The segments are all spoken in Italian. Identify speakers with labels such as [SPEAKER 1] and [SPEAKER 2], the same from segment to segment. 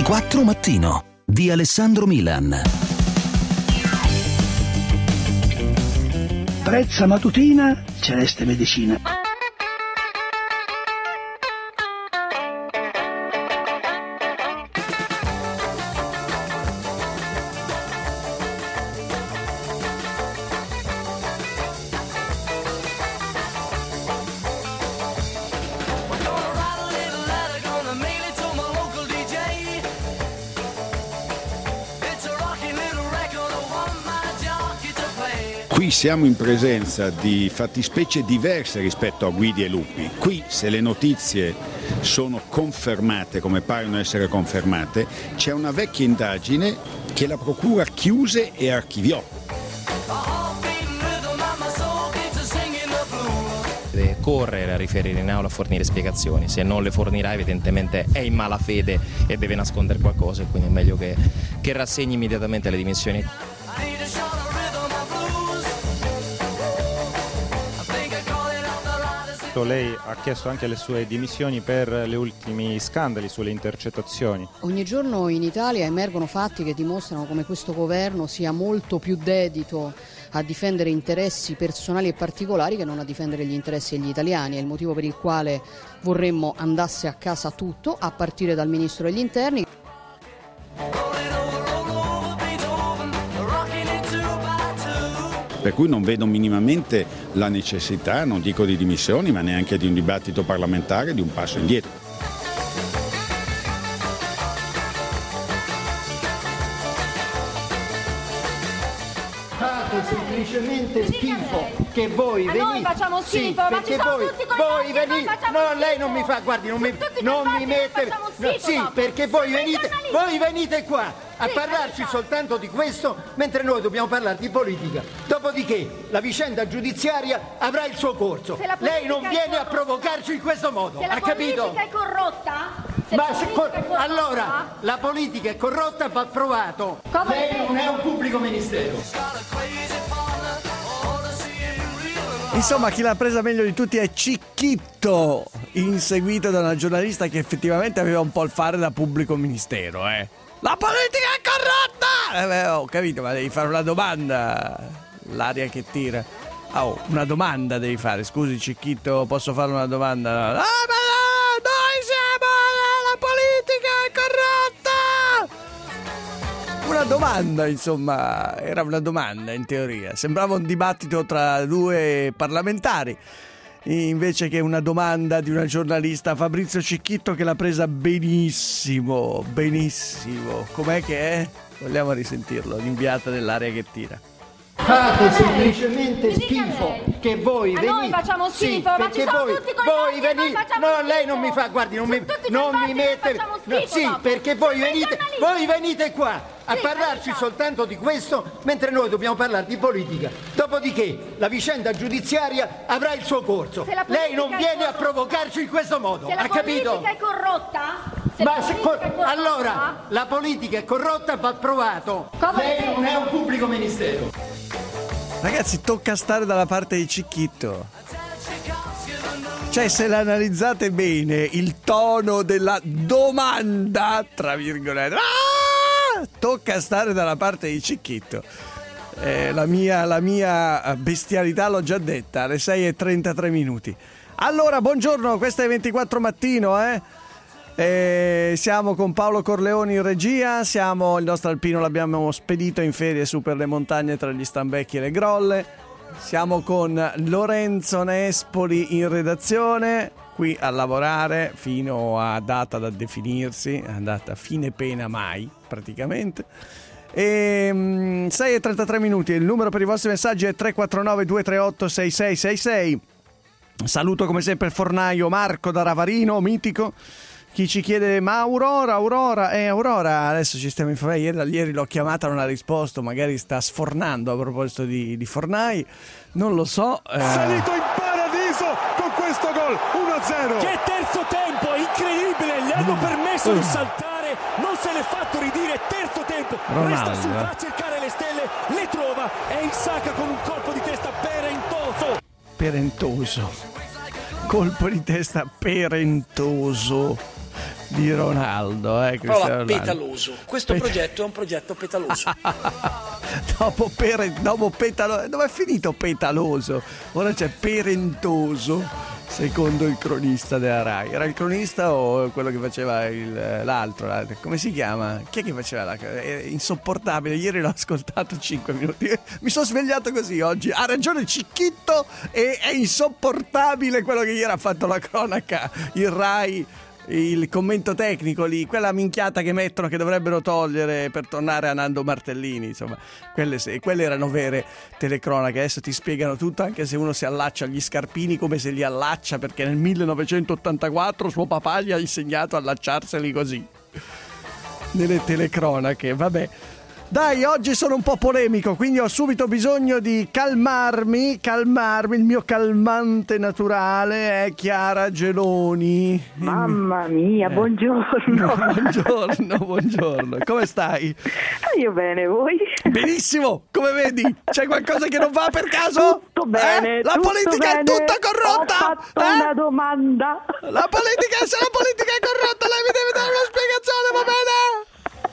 [SPEAKER 1] 24 Mattino di Alessandro Milan.
[SPEAKER 2] Brezza mattutina, Celeste Medicina.
[SPEAKER 3] Qui siamo in presenza di fattispecie diverse rispetto a Guidi e Lupi. Qui, se le notizie sono confermate, come paiono essere confermate, c'è una vecchia indagine che la procura chiuse e archiviò.
[SPEAKER 4] Deve correre a riferire in aula, a fornire spiegazioni. Se non le fornirà, evidentemente è in malafede e deve nascondere qualcosa, quindi è meglio che rassegni immediatamente le dimissioni.
[SPEAKER 5] Lei ha chiesto anche le sue dimissioni per gli ultimi scandali sulle intercettazioni.
[SPEAKER 6] Ogni giorno in Italia emergono fatti che dimostrano come questo governo sia molto più dedito a difendere interessi personali e particolari che non a difendere gli interessi degli italiani. È il motivo per il quale vorremmo andasse a casa tutto, a partire dal Ministro degli Interni.
[SPEAKER 3] Per cui non vedo minimamente la necessità, non dico di dimissioni, ma neanche di un dibattito parlamentare, di un passo indietro.
[SPEAKER 7] Fate semplicemente schifo, che voi venite.
[SPEAKER 8] Noi facciamo schifo,
[SPEAKER 7] sì,
[SPEAKER 8] ma
[SPEAKER 7] perché
[SPEAKER 8] ci sono
[SPEAKER 7] voi,
[SPEAKER 8] tutti quei
[SPEAKER 7] voi
[SPEAKER 8] fatti che
[SPEAKER 7] venite.
[SPEAKER 8] noi facciamo
[SPEAKER 7] No,
[SPEAKER 8] schifo.
[SPEAKER 7] lei non mi fa, guardi, non mi mette.
[SPEAKER 8] Schifo,
[SPEAKER 7] Sì,
[SPEAKER 8] dopo.
[SPEAKER 7] perché voi venite qua a parlarci soltanto di questo, mentre noi dobbiamo parlare di politica. Dopodiché la vicenda giudiziaria avrà il suo corso. Lei non viene a provocarci in questo modo,
[SPEAKER 8] Se la
[SPEAKER 7] ha capito?
[SPEAKER 8] politica è corrotta?
[SPEAKER 7] Allora, la politica è corrotta, va provato. Lei non è un pubblico ministero.
[SPEAKER 9] Insomma, chi l'ha presa meglio di tutti è Cicchitto, inseguito da una giornalista che effettivamente aveva un po' il fare da pubblico ministero, La politica è corrotta! Ho capito, ma devi fare una domanda. L'aria che tira. Una domanda devi fare. Scusi, Cicchitto, posso fare una domanda? Ma noi siamo la politica è corrotta! Una domanda, insomma, era una domanda in teoria. Sembrava un dibattito tra due parlamentari, invece che una domanda di una giornalista, Fabrizio Cicchitto, che l'ha presa benissimo. Com'è che è? Vogliamo risentirlo, l'inviata dell'aria che tira.
[SPEAKER 7] Fate semplicemente schifo, che voi venite.
[SPEAKER 8] Noi facciamo schifo,
[SPEAKER 7] sì,
[SPEAKER 8] ma
[SPEAKER 7] perché
[SPEAKER 8] ci sono
[SPEAKER 7] voi,
[SPEAKER 8] tutti quei
[SPEAKER 7] voi
[SPEAKER 8] fatti che
[SPEAKER 7] venite.
[SPEAKER 8] noi facciamo
[SPEAKER 7] No,
[SPEAKER 8] schifo.
[SPEAKER 7] lei non mi fa, guardi, non mi mette. Sì,
[SPEAKER 8] dopo.
[SPEAKER 7] perché voi venite qua a parlarci soltanto di questo, mentre noi dobbiamo parlare di politica. Dopodiché la vicenda giudiziaria avrà il suo corso. Lei non viene a provocarci in questo modo, ha capito?
[SPEAKER 8] Se la politica è corrotta?
[SPEAKER 7] Allora, la politica è corrotta, va provato. Lei non è un pubblico ministero.
[SPEAKER 9] Ragazzi, tocca stare dalla parte di Cicchitto. Cioè, se l'analizzate bene, il tono della domanda, tra virgolette, tocca stare dalla parte di Cicchitto. La mia bestialità l'ho già detta, alle 6:33 minuti. Allora, buongiorno, questo è 24 Mattino, siamo con Paolo Corleoni in regia, il nostro Alpino l'abbiamo spedito in ferie su per le montagne tra gli Stambecchi e le Grolle, siamo con Lorenzo Nespoli in redazione, qui a lavorare fino a data da definirsi, a data fine pena mai praticamente. 6:33 minuti, il numero per i vostri messaggi è 349 238 6666. Saluto come sempre il fornaio Marco da Ravarino, mitico. Chi ci chiede, ma Aurora, adesso ci stiamo informando, ieri l'ho chiamata, non ha risposto, magari sta sfornando a proposito di fornai, non lo so.
[SPEAKER 10] Salito in paradiso con questo gol, 1-0. Che terzo tempo, incredibile, gli hanno permesso di saltare, non se l'è fatto ridire, terzo tempo,
[SPEAKER 9] Ronaldo,
[SPEAKER 10] resta su, va a cercare le stelle, le trova, e insacca con un colpo di testa perentoso.
[SPEAKER 9] Colpo di testa perentoso. di Ronaldo.
[SPEAKER 11] Parola
[SPEAKER 9] Ronaldo.
[SPEAKER 11] petaloso. Questo progetto è un progetto petaloso.
[SPEAKER 9] dopo petaloso. Dove è finito petaloso? Ora c'è perentoso. Secondo il cronista della Rai. Era il cronista o quello che faceva l'altro? Come si chiama? Chi è che faceva è insopportabile. Ieri l'ho ascoltato 5 minuti. Mi sono svegliato così oggi. Ha ragione Cicchitto, e è insopportabile quello che ieri ha fatto la cronaca. Il Rai, il commento tecnico lì, quella minchiata che mettono, che dovrebbero togliere per tornare a Nando Martellini, insomma, quelle erano vere telecronache. Adesso ti spiegano tutto, anche se uno si allaccia agli scarpini come se li allaccia, perché nel 1984 suo papà gli ha insegnato a allacciarseli così nelle telecronache. Vabbè, dai, oggi sono un po' polemico, quindi ho subito bisogno di calmarmi. Il mio calmante naturale è Chiara Geloni.
[SPEAKER 12] Mamma mia, buongiorno.
[SPEAKER 9] Buongiorno. Come stai?
[SPEAKER 12] Io bene, voi?
[SPEAKER 9] Benissimo, come vedi? C'è qualcosa che non va per caso?
[SPEAKER 12] Tutto bene.
[SPEAKER 9] La politica è tutta corrotta?
[SPEAKER 12] Ho fatto una domanda.
[SPEAKER 9] Se la politica è corrotta, lei mi deve dare una spiegazione, va bene?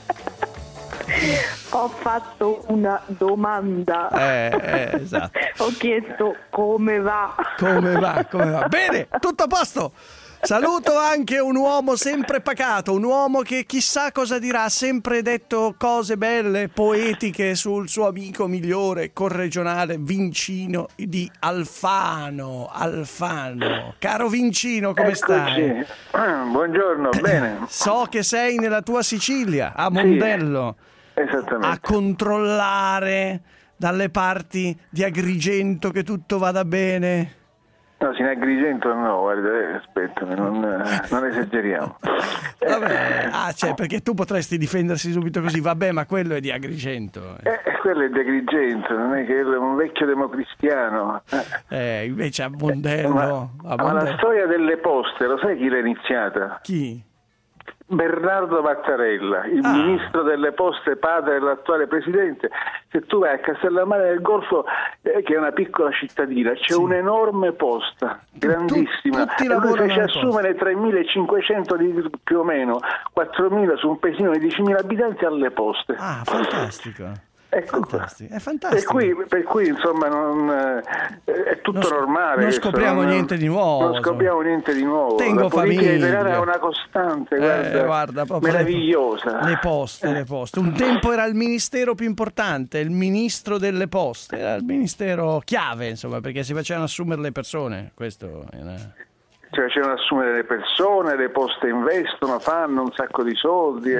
[SPEAKER 12] Ho fatto una domanda.
[SPEAKER 9] Esatto.
[SPEAKER 12] Ho chiesto come va.
[SPEAKER 9] Come va? Bene, tutto a posto. Saluto anche un uomo sempre pacato, un uomo che chissà cosa dirà, ha sempre detto cose belle, poetiche sul suo amico migliore, corregionale, Vincino di Alfano. Caro Vincino, come stai?
[SPEAKER 13] Buongiorno, bene.
[SPEAKER 9] So che sei nella tua Sicilia, a Mondello.
[SPEAKER 13] Sì, esattamente.
[SPEAKER 9] A controllare dalle parti di Agrigento che tutto vada bene.
[SPEAKER 13] No, in Agrigento no, guarda, aspetta, non esageriamo.
[SPEAKER 9] Vabbè, cioè, perché tu potresti difendersi subito così, vabbè, ma quello è di Agrigento.
[SPEAKER 13] Quello è di Agrigento, non è che è un vecchio democristiano.
[SPEAKER 9] Invece a Mondello.
[SPEAKER 13] Ma la storia delle poste, lo sai chi l'ha iniziata?
[SPEAKER 9] Chi?
[SPEAKER 13] Bernardo Mattarella, il ministro delle poste, padre dell'attuale presidente. Se tu vai a Castellammare del Golfo, che è una piccola cittadina, c'è un'enorme posta, grandissima, e lui fece assumere 3.500 più o meno 4.000 su un paesino di 10.000 abitanti alle poste.
[SPEAKER 9] Fantastico.
[SPEAKER 13] Ecco,
[SPEAKER 9] è fantastico.
[SPEAKER 13] Per cui insomma è tutto normale.
[SPEAKER 9] Non scopriamo niente di nuovo.
[SPEAKER 13] Non scopriamo niente di nuovo.
[SPEAKER 9] Tengo
[SPEAKER 13] la politica
[SPEAKER 9] famiglia.
[SPEAKER 13] italiana è una costante,
[SPEAKER 9] guarda proprio
[SPEAKER 13] meravigliosa.
[SPEAKER 9] Le poste. Un tempo era il ministero più importante, il ministro delle poste, era il ministero chiave, insomma, perché si facevano assumere le persone. Questo era...
[SPEAKER 13] Cioè facevano assumere le persone, le poste investono, fanno un sacco di soldi.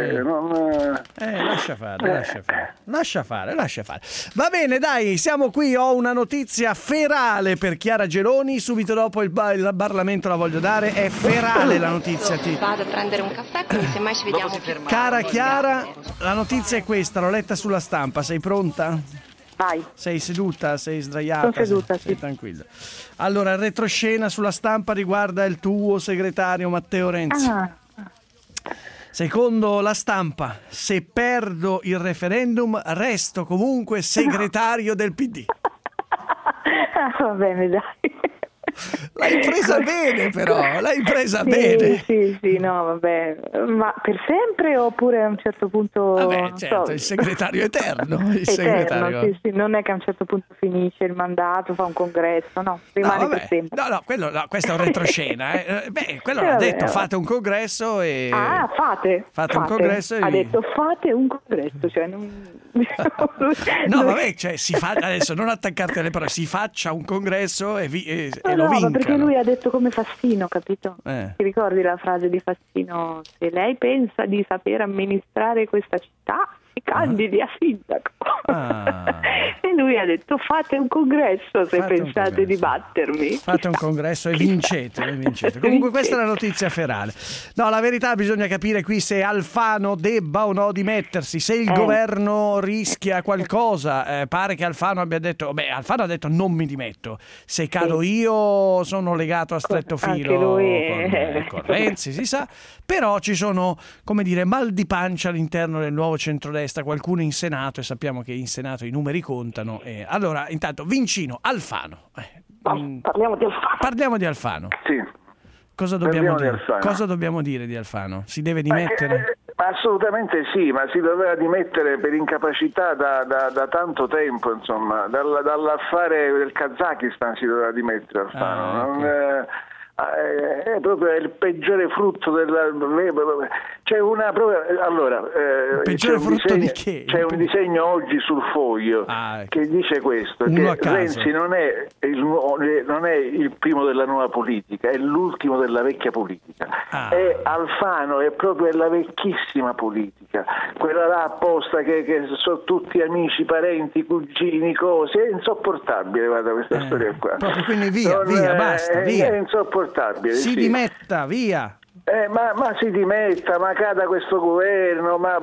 [SPEAKER 9] Lascia fare. Va bene, dai, siamo qui. Ho una notizia ferale per Chiara Geloni. Subito dopo il Parlamento la voglio dare. È ferale la notizia.
[SPEAKER 14] Vado a prendere un caffè, quindi semmai ci vediamo.
[SPEAKER 9] Cara Chiara, la notizia è questa, l'ho letta sulla stampa. Sei pronta?
[SPEAKER 12] Vai.
[SPEAKER 9] Sei seduta? Sei sdraiata?
[SPEAKER 12] Sono seduta,
[SPEAKER 9] sei tranquilla. Allora, il retroscena sulla stampa riguarda il tuo segretario Matteo Renzi. Secondo la stampa, se perdo il referendum resto comunque segretario del PD.
[SPEAKER 12] Va bene, dai.
[SPEAKER 9] L'hai presa bene, però, bene.
[SPEAKER 12] Sì, no, vabbè. Ma per sempre oppure a un certo punto...
[SPEAKER 9] Vabbè, certo, il segretario eterno.
[SPEAKER 12] Segretario. Sì, non è che a un certo punto finisce il mandato, fa un congresso, no, rimane per sempre.
[SPEAKER 9] No, questo è un retroscena. Quello l'ha detto, fate un congresso e... Fate un congresso e...
[SPEAKER 12] Ha detto fate un congresso, cioè non...
[SPEAKER 9] No, vabbè, cioè si fa... Adesso non attaccarti alle parole, si faccia un congresso e lo vincano.
[SPEAKER 12] Perché lui ha detto come Fassino, capito? Ti ricordi la frase di Fassino? Se lei pensa di saper amministrare questa città, si candidi a sindaco. E lui ha detto fate un congresso se pensate di battermi.
[SPEAKER 9] Fate un congresso e vincete. Comunque questa è la notizia ferale. No, la verità bisogna capire qui se Alfano debba o no dimettersi, se il governo rischia qualcosa. Pare che Alfano abbia detto, Alfano ha detto non mi dimetto, se cado io sono legato a stretto filo con Renzi, si sa, però ci sono, come dire, mal di pancia all'interno del nuovo centrodestra, qualcuno in Senato, e sappiamo che in Senato i numeri contano. Allora, intanto, Vincino, Alfano.
[SPEAKER 12] Parliamo di Alfano.
[SPEAKER 9] Parliamo di Alfano.
[SPEAKER 13] Sì.
[SPEAKER 9] Cosa dobbiamo dire di Alfano? Si deve dimettere?
[SPEAKER 13] Assolutamente sì, ma si doveva dimettere per incapacità da tanto tempo, insomma, dall'affare del Kazakistan si doveva dimettere Alfano. È proprio il peggiore frutto c'è una il
[SPEAKER 9] peggiore frutto di che?
[SPEAKER 13] C'è un disegno oggi sul Foglio che dice questo, che Renzi non è il primo della nuova politica, è l'ultimo della vecchia politica. E Alfano è proprio la vecchissima politica, quella là apposta che sono tutti amici, parenti, cugini, cose. È insopportabile, guarda, questa storia qua.
[SPEAKER 9] Proprio, quindi via, basta, via.
[SPEAKER 13] È insopportabile.
[SPEAKER 9] Si dimetta, via.
[SPEAKER 13] Ma si dimetta, ma cada questo governo, ma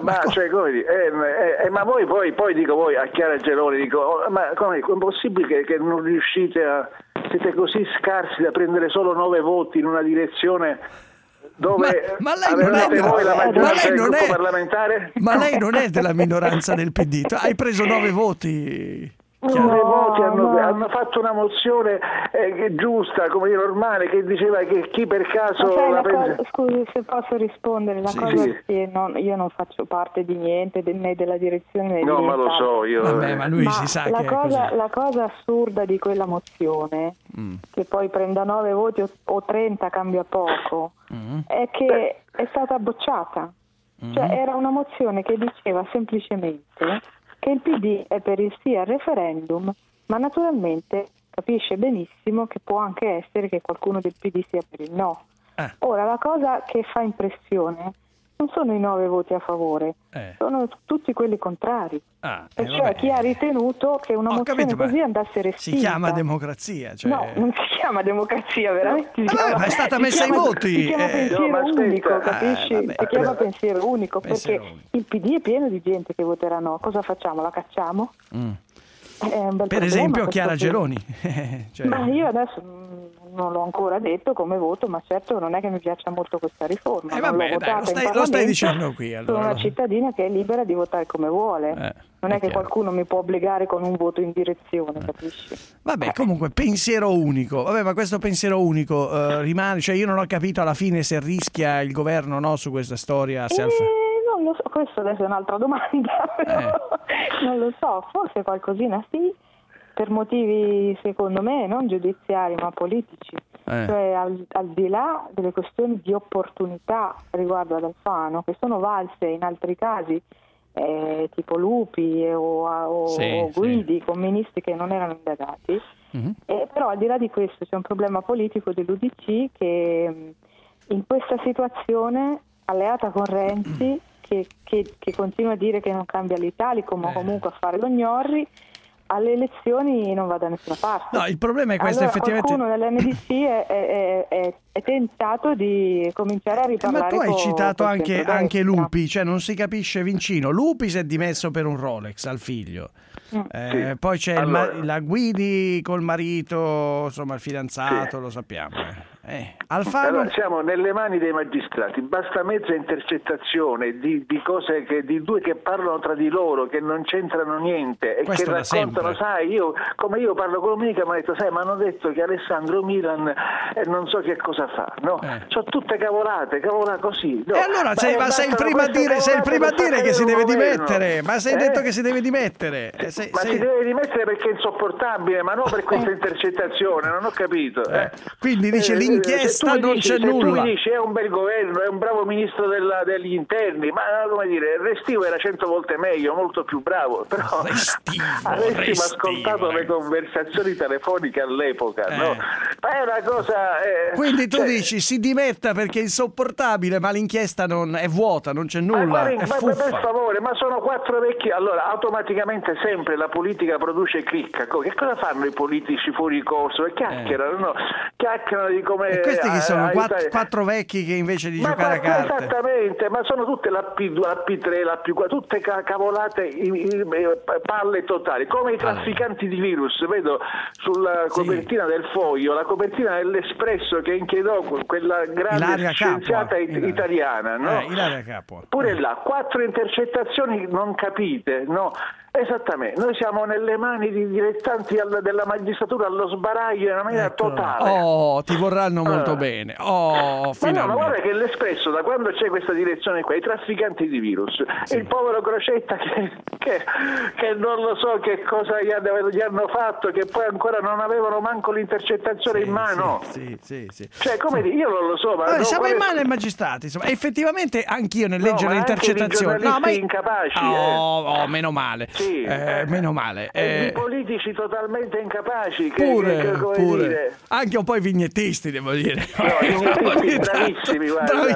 [SPEAKER 13] poi dico voi a Chiara Geloni, dico, ma come è possibile che non riuscite siete così scarsi da prendere solo 9 voti in una direzione dove
[SPEAKER 9] ma lei
[SPEAKER 13] voi la maggioranza del gruppo parlamentare?
[SPEAKER 9] Ma lei non è della minoranza del PD, hai preso 9 voti.
[SPEAKER 13] 9 voti hanno fatto una mozione giusta, come dire, normale, che diceva che chi per caso
[SPEAKER 12] scusi se posso rispondere, io non faccio parte di niente, né della direzione né
[SPEAKER 13] ma lo so io.
[SPEAKER 9] Vabbè, ma lui si sa
[SPEAKER 12] la cosa assurda di quella mozione, che poi prenda 9 voti o 30 cambia poco, è che è stata bocciata. Cioè era una mozione che diceva semplicemente che il PD è per il sì al referendum, ma naturalmente capisce benissimo che può anche essere che qualcuno del PD sia per il no. Ora, la cosa che fa impressione non sono i 9 voti a favore, sono tutti quelli contrari. Cioè chi ha ritenuto che una mozione così andasse respinta.
[SPEAKER 9] Si chiama democrazia.
[SPEAKER 12] No, non si chiama democrazia, veramente.
[SPEAKER 9] Ma è stata messa ai voti.
[SPEAKER 12] Si chiama pensiero unico, capisci? Si chiama pensiero unico, perché il PD è pieno di gente che voterà no. Cosa facciamo? La cacciamo?
[SPEAKER 9] Per esempio Chiara Geloni.
[SPEAKER 12] Ma io adesso non l'ho ancora detto come voto, ma certo non è che mi piaccia molto questa riforma.
[SPEAKER 9] Lo stai dicendo qui.
[SPEAKER 12] Sono una cittadina che è libera di votare come vuole. Non è che qualcuno mi può obbligare con un voto in direzione, capisci?
[SPEAKER 9] Vabbè, comunque pensiero unico. Vabbè, ma questo pensiero unico rimane, cioè io non ho capito alla fine se rischia il governo su questa storia.
[SPEAKER 12] Non lo so, questo adesso è un'altra domanda, però non lo so, forse qualcosina sì, per motivi secondo me non giudiziari ma politici, cioè al di là delle questioni di opportunità riguardo ad Alfano, che sono valse in altri casi, tipo Lupi o Guidi, con ministri che non erano indagati, però al di là di questo c'è un problema politico dell'UDC che in questa situazione, alleata con Renzi, che continua a dire che non cambia l'Italicum, ma comunque a fare lo gnorri, alle elezioni non va da nessuna parte.
[SPEAKER 9] No, il problema è questo, effettivamente.
[SPEAKER 12] Qualcuno dell'MDC è tentato di cominciare a riparlare.
[SPEAKER 9] Ma tu hai citato anche Lupi, cioè non si capisce Vincino. Lupi si è dimesso per un Rolex al figlio. Poi c'è la Guidi col marito, insomma il fidanzato, lo sappiamo. Alfano?
[SPEAKER 13] Allora, siamo nelle mani dei magistrati, basta mezza intercettazione di cose di due che parlano tra di loro, che non c'entrano niente e
[SPEAKER 9] questo
[SPEAKER 13] che raccontano, sai, io parlo con un'amica, mi ha detto, sai, ma hanno detto che Alessandro Milan non so che cosa fa, no? Sono tutte cavolate così. No?
[SPEAKER 9] E allora sei il primo a dire che si deve dimettere, ma sei detto che si deve dimettere.
[SPEAKER 13] Si deve dimettere perché è insopportabile, ma non per questa intercettazione, non ho capito.
[SPEAKER 9] Quindi dice l'inchiesta non c'è nulla.
[SPEAKER 13] Tu mi dici è un bel governo, è un bravo ministro degli interni, ma come dire, Restivo era 100 volte meglio, molto più bravo, però avessimo ascoltato le conversazioni telefoniche all'epoca, no? Ma è una cosa...
[SPEAKER 9] Quindi tu dici si dimetta perché è insopportabile, ma l'inchiesta non è vuota, non c'è nulla, è fuffa.
[SPEAKER 13] Per favore, ma sono 4 vecchi, allora automaticamente sempre la politica produce cricca. Che cosa fanno i politici fuori corso? Chiacchierano, no? Chiacchierano di come...
[SPEAKER 9] E questi che sono 4 vecchi che invece di giocare a carte.
[SPEAKER 13] Esattamente, ma sono tutte la P2, la P3, la P4, tutte cavolate, palle totali, come i trafficanti di virus. Vedo sulla copertina del Foglio, la copertina dell'Espresso che inchiodò quella grande scienziata italiana, no?
[SPEAKER 9] Ilaria Capua.
[SPEAKER 13] Pure là, 4 intercettazioni non capite, no? Esattamente, noi siamo nelle mani di dilettanti della magistratura allo sbaraglio in una maniera totale.
[SPEAKER 9] Oh, ti vorranno molto bene. Oh, finalmente.
[SPEAKER 13] Ma guarda che l'Espresso, da quando c'è questa direzione qua, i trafficanti di virus, e il povero Crocetta che non lo so che cosa gli hanno fatto, che poi ancora non avevano manco l'intercettazione in mano.
[SPEAKER 9] Sì.
[SPEAKER 13] Cioè, come dire, io non lo so, ma
[SPEAKER 9] siamo in mano ai magistrati, insomma. Effettivamente anch'io nel leggere le intercettazioni,
[SPEAKER 13] incapaci,
[SPEAKER 9] meno male.
[SPEAKER 13] Sì,
[SPEAKER 9] meno male.
[SPEAKER 13] Di politici totalmente incapaci,
[SPEAKER 9] pure.
[SPEAKER 13] Dire.
[SPEAKER 9] Anche un po' i vignettisti, devo dire.
[SPEAKER 13] Bravissimi,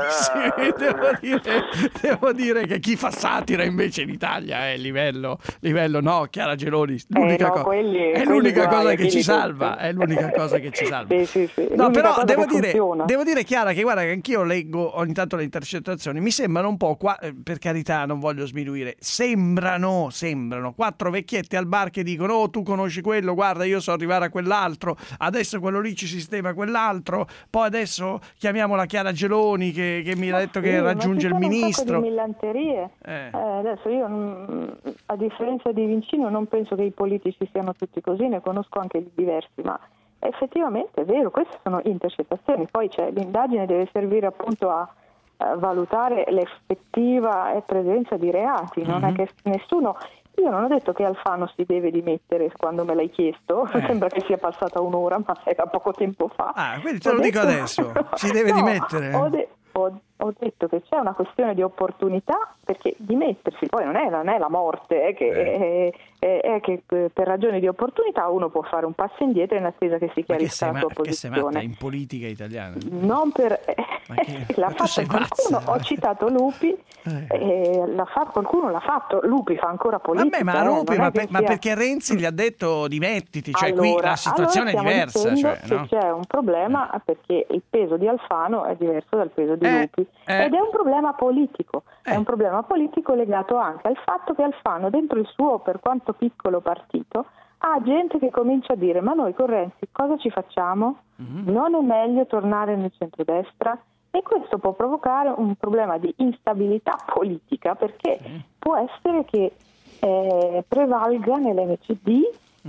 [SPEAKER 9] devo dire che chi fa satira invece in Italia è livello no, Chiara Geloni, è l'unica cosa che ci salva, è l'unica cosa che ci salva.
[SPEAKER 12] Sì.
[SPEAKER 9] No, però devo dire, Chiara, che guarda che anch'io leggo ogni tanto le intercettazioni, mi sembrano un po' per carità, non voglio sminuire, sembrano 4 vecchietti al bar che dicono: oh, tu conosci quello, guarda, io so arrivare a quell'altro, adesso quello lì ci sistema quell'altro, poi adesso chiamiamo la Chiara Geloni che mi ha detto che raggiunge il ministro.
[SPEAKER 12] Un po' di millanterie. Adesso io, a differenza di Vincino, non penso che i politici siano tutti così, ne conosco anche di diversi, ma effettivamente è vero, queste sono intercettazioni, poi l'indagine deve servire appunto a valutare l'effettiva presenza di reati, non è che nessuno... Io non ho detto che Alfano si deve dimettere quando me l'hai chiesto, sembra che sia passata un'ora, ma era poco tempo fa.
[SPEAKER 9] Quindi te lo dico adesso, si deve dimettere?
[SPEAKER 12] Ho detto che c'è una questione di opportunità, perché dimettersi poi non è la morte, è che per ragioni di opportunità uno può fare un passo indietro in attesa che si chiarisca la sua posizione.
[SPEAKER 9] Che sei matta in politica italiana?
[SPEAKER 12] Non per... l'ha fatto qualcuno, ho citato Lupi, qualcuno l'ha fatto, Lupi fa ancora politica.
[SPEAKER 9] Ma perché Renzi gli ha detto dimettiti, cioè qui la situazione è diversa.
[SPEAKER 12] Che c'è un problema perché il peso di Alfano è diverso dal peso di Lupi. Ed è un problema politico, è un problema politico legato anche al fatto che Alfano, dentro il suo, per quanto piccolo partito, ha gente che comincia a dire: ma noi con Renzi cosa ci facciamo? Non è meglio tornare nel centrodestra? E questo può provocare un problema di instabilità politica, perché può essere che prevalga nell'MCD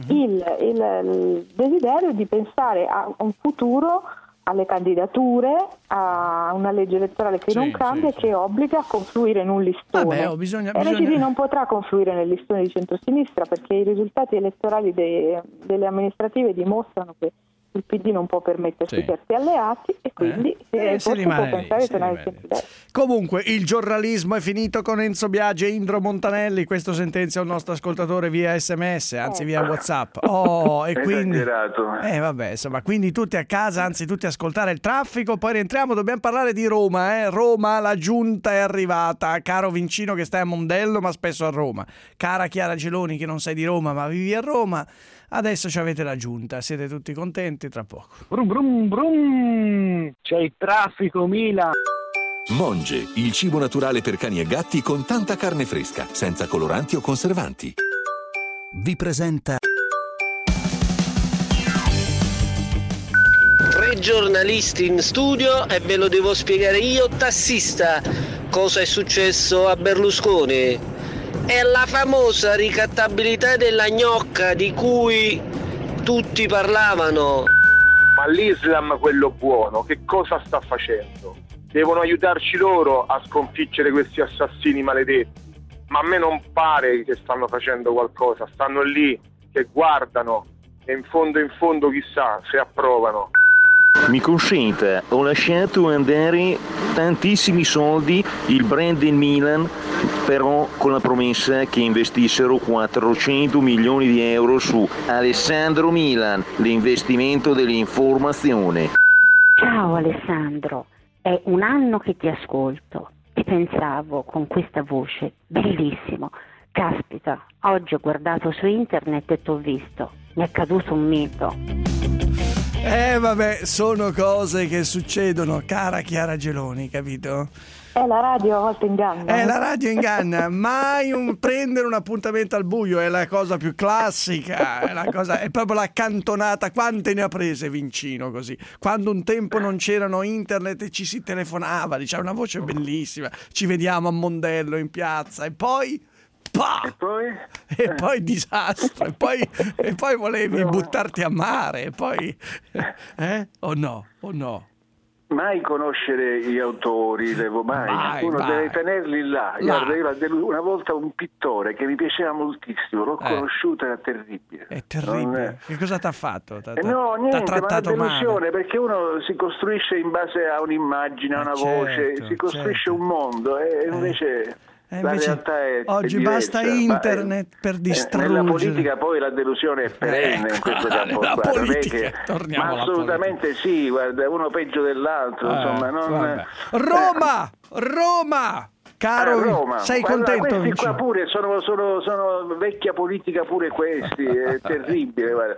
[SPEAKER 12] il desiderio di pensare a un futuro, alle candidature, a una legge elettorale che non cambia e che obbliga a confluire in un listone. MCD non potrà confluire nel listone di centrosinistra perché i risultati elettorali delle amministrative dimostrano che il PD non può permettersi certi alleati e quindi forse può pensare di tornare al centrodestra.
[SPEAKER 9] Comunque il giornalismo è finito con Enzo Biagi e Indro Montanelli, questo sentenzia un nostro ascoltatore via SMS, anzi via WhatsApp. E quindi insomma, quindi tutti a casa, anzi tutti a ascoltare il traffico, poi rientriamo, dobbiamo parlare di Roma, Roma, la giunta è arrivata, caro Vincino che stai a Mondello ma spesso a Roma, cara Chiara Geloni che non sei di Roma ma vivi a Roma. Adesso ci avete la giunta, siete tutti contenti? Tra poco.
[SPEAKER 15] Brum brum brum, c'è il traffico, Milan.
[SPEAKER 16] Monge, il cibo naturale per cani e gatti con tanta carne fresca, senza coloranti o conservanti.
[SPEAKER 1] Vi presenta
[SPEAKER 17] 3 giornalisti in studio e ve lo devo spiegare io, tassista, cosa è successo a Berlusconi. È la famosa ricattabilità della gnocca di cui tutti parlavano.
[SPEAKER 18] Ma l'Islam, quello buono, che cosa sta facendo? Devono aiutarci loro a sconfiggere questi assassini maledetti. Ma a me non pare che stanno facendo qualcosa, stanno lì che guardano e in fondo chissà se approvano.
[SPEAKER 19] Mi consenta, ho lasciato andare tantissimi soldi, il brand del Milan, però con la promessa che investissero 400 milioni di euro su Alessandro Milan, l'investimento dell'informazione.
[SPEAKER 20] Ciao Alessandro, è un anno che ti ascolto e pensavo con questa voce, bellissimo, caspita, oggi ho guardato su internet e t'ho visto, mi è caduto un mito.
[SPEAKER 9] Sono cose che succedono, cara Chiara Geloni, capito?
[SPEAKER 12] La radio a volte inganna.
[SPEAKER 9] La radio inganna, mai prendere un appuntamento al buio è la cosa più classica, è proprio la cantonata. Quante ne ha prese Vincino così? Quando un tempo non c'erano internet e ci si telefonava, diceva una voce bellissima, ci vediamo a Mondello in piazza e poi E poi disastro, e poi volevi buttarti a mare, e poi o no?
[SPEAKER 13] Mai conoscere gli autori, mai. Uno deve tenerli là. Una volta un pittore che mi piaceva moltissimo, l'ho conosciuto, era terribile.
[SPEAKER 9] È terribile. Che cosa ti ha fatto?
[SPEAKER 13] No, niente,
[SPEAKER 9] t'ha trattato
[SPEAKER 13] ma è delusione,
[SPEAKER 9] male.
[SPEAKER 13] perché uno si costruisce in base a un'immagine, a una voce, si costruisce un mondo e invece... La realtà è
[SPEAKER 9] oggi
[SPEAKER 13] diversa.
[SPEAKER 9] Basta internet per distruggere.
[SPEAKER 13] Nella politica poi la delusione è perenne in questo campo qua. Ma assolutamente sì, guarda, uno peggio dell'altro, insomma.
[SPEAKER 9] Roma! Caro,
[SPEAKER 13] Roma.
[SPEAKER 9] Sei
[SPEAKER 13] Guarda,
[SPEAKER 9] contento?
[SPEAKER 13] Questi qua pure sono vecchia politica pure questi, è terribile, guarda.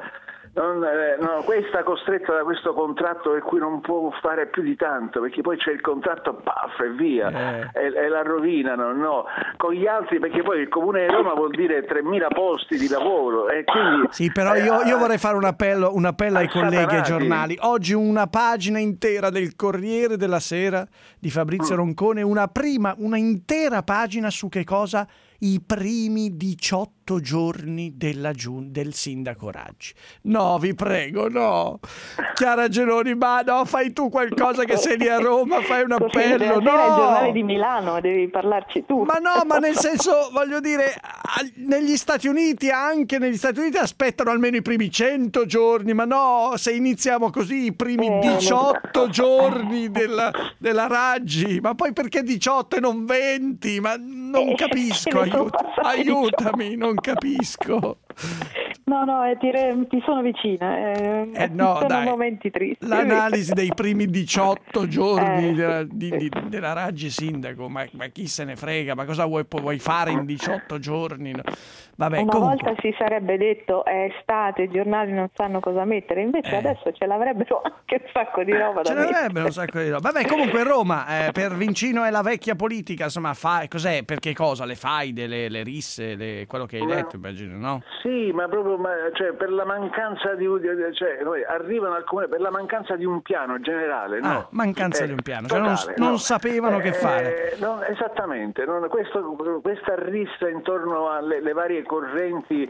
[SPEAKER 13] Questa costretta da questo contratto per cui non può fare più di tanto, perché poi c'è il contratto e via e la rovinano, no? Con gli altri, perché poi il Comune di Roma vuol dire 3.000 posti di lavoro e quindi
[SPEAKER 9] sì, però io vorrei fare un appello ai colleghi ai giornali. Oggi una pagina intera del Corriere della Sera di Fabrizio Roncone, una intera pagina su che cosa? I primi 18 giorni del sindaco Raggi. No, vi prego, no. Chiara Geloni, ma no, fai tu qualcosa che sei lì a Roma, fai un appello, no.
[SPEAKER 12] È il giornale di Milano, devi parlarci tu.
[SPEAKER 9] Ma no, ma nel senso, voglio dire, negli Stati Uniti aspettano almeno i primi 100 giorni, ma no, se iniziamo così i primi 18 giorni della Raggi, ma poi perché 18 e non 20? Ma non capisco. Aiutami, non capisco.
[SPEAKER 12] No, ti sono vicina. Sono momenti tristi.
[SPEAKER 9] L'analisi dei primi 18 giorni della Raggi sindaco, ma chi se ne frega? Ma cosa vuoi fare in 18 giorni? Vabbè,
[SPEAKER 12] Una volta si sarebbe detto è estate, i giornali non sanno cosa mettere, invece adesso ce l'avrebbero anche un sacco di roba da mettere. Ce l'avrebbero
[SPEAKER 9] un sacco di roba. Vabbè, comunque Roma, per Vincino è la vecchia politica, insomma, cos'è? Perché cosa? Le faide, le risse, quello che hai detto, immagino, no?
[SPEAKER 13] Sì, ma proprio per la mancanza di arrivano al comune per la mancanza di un piano generale, no?
[SPEAKER 9] Mancanza di un piano, totale, non sapevano che fare.
[SPEAKER 13] Esattamente, questa rissa intorno alle varie correnti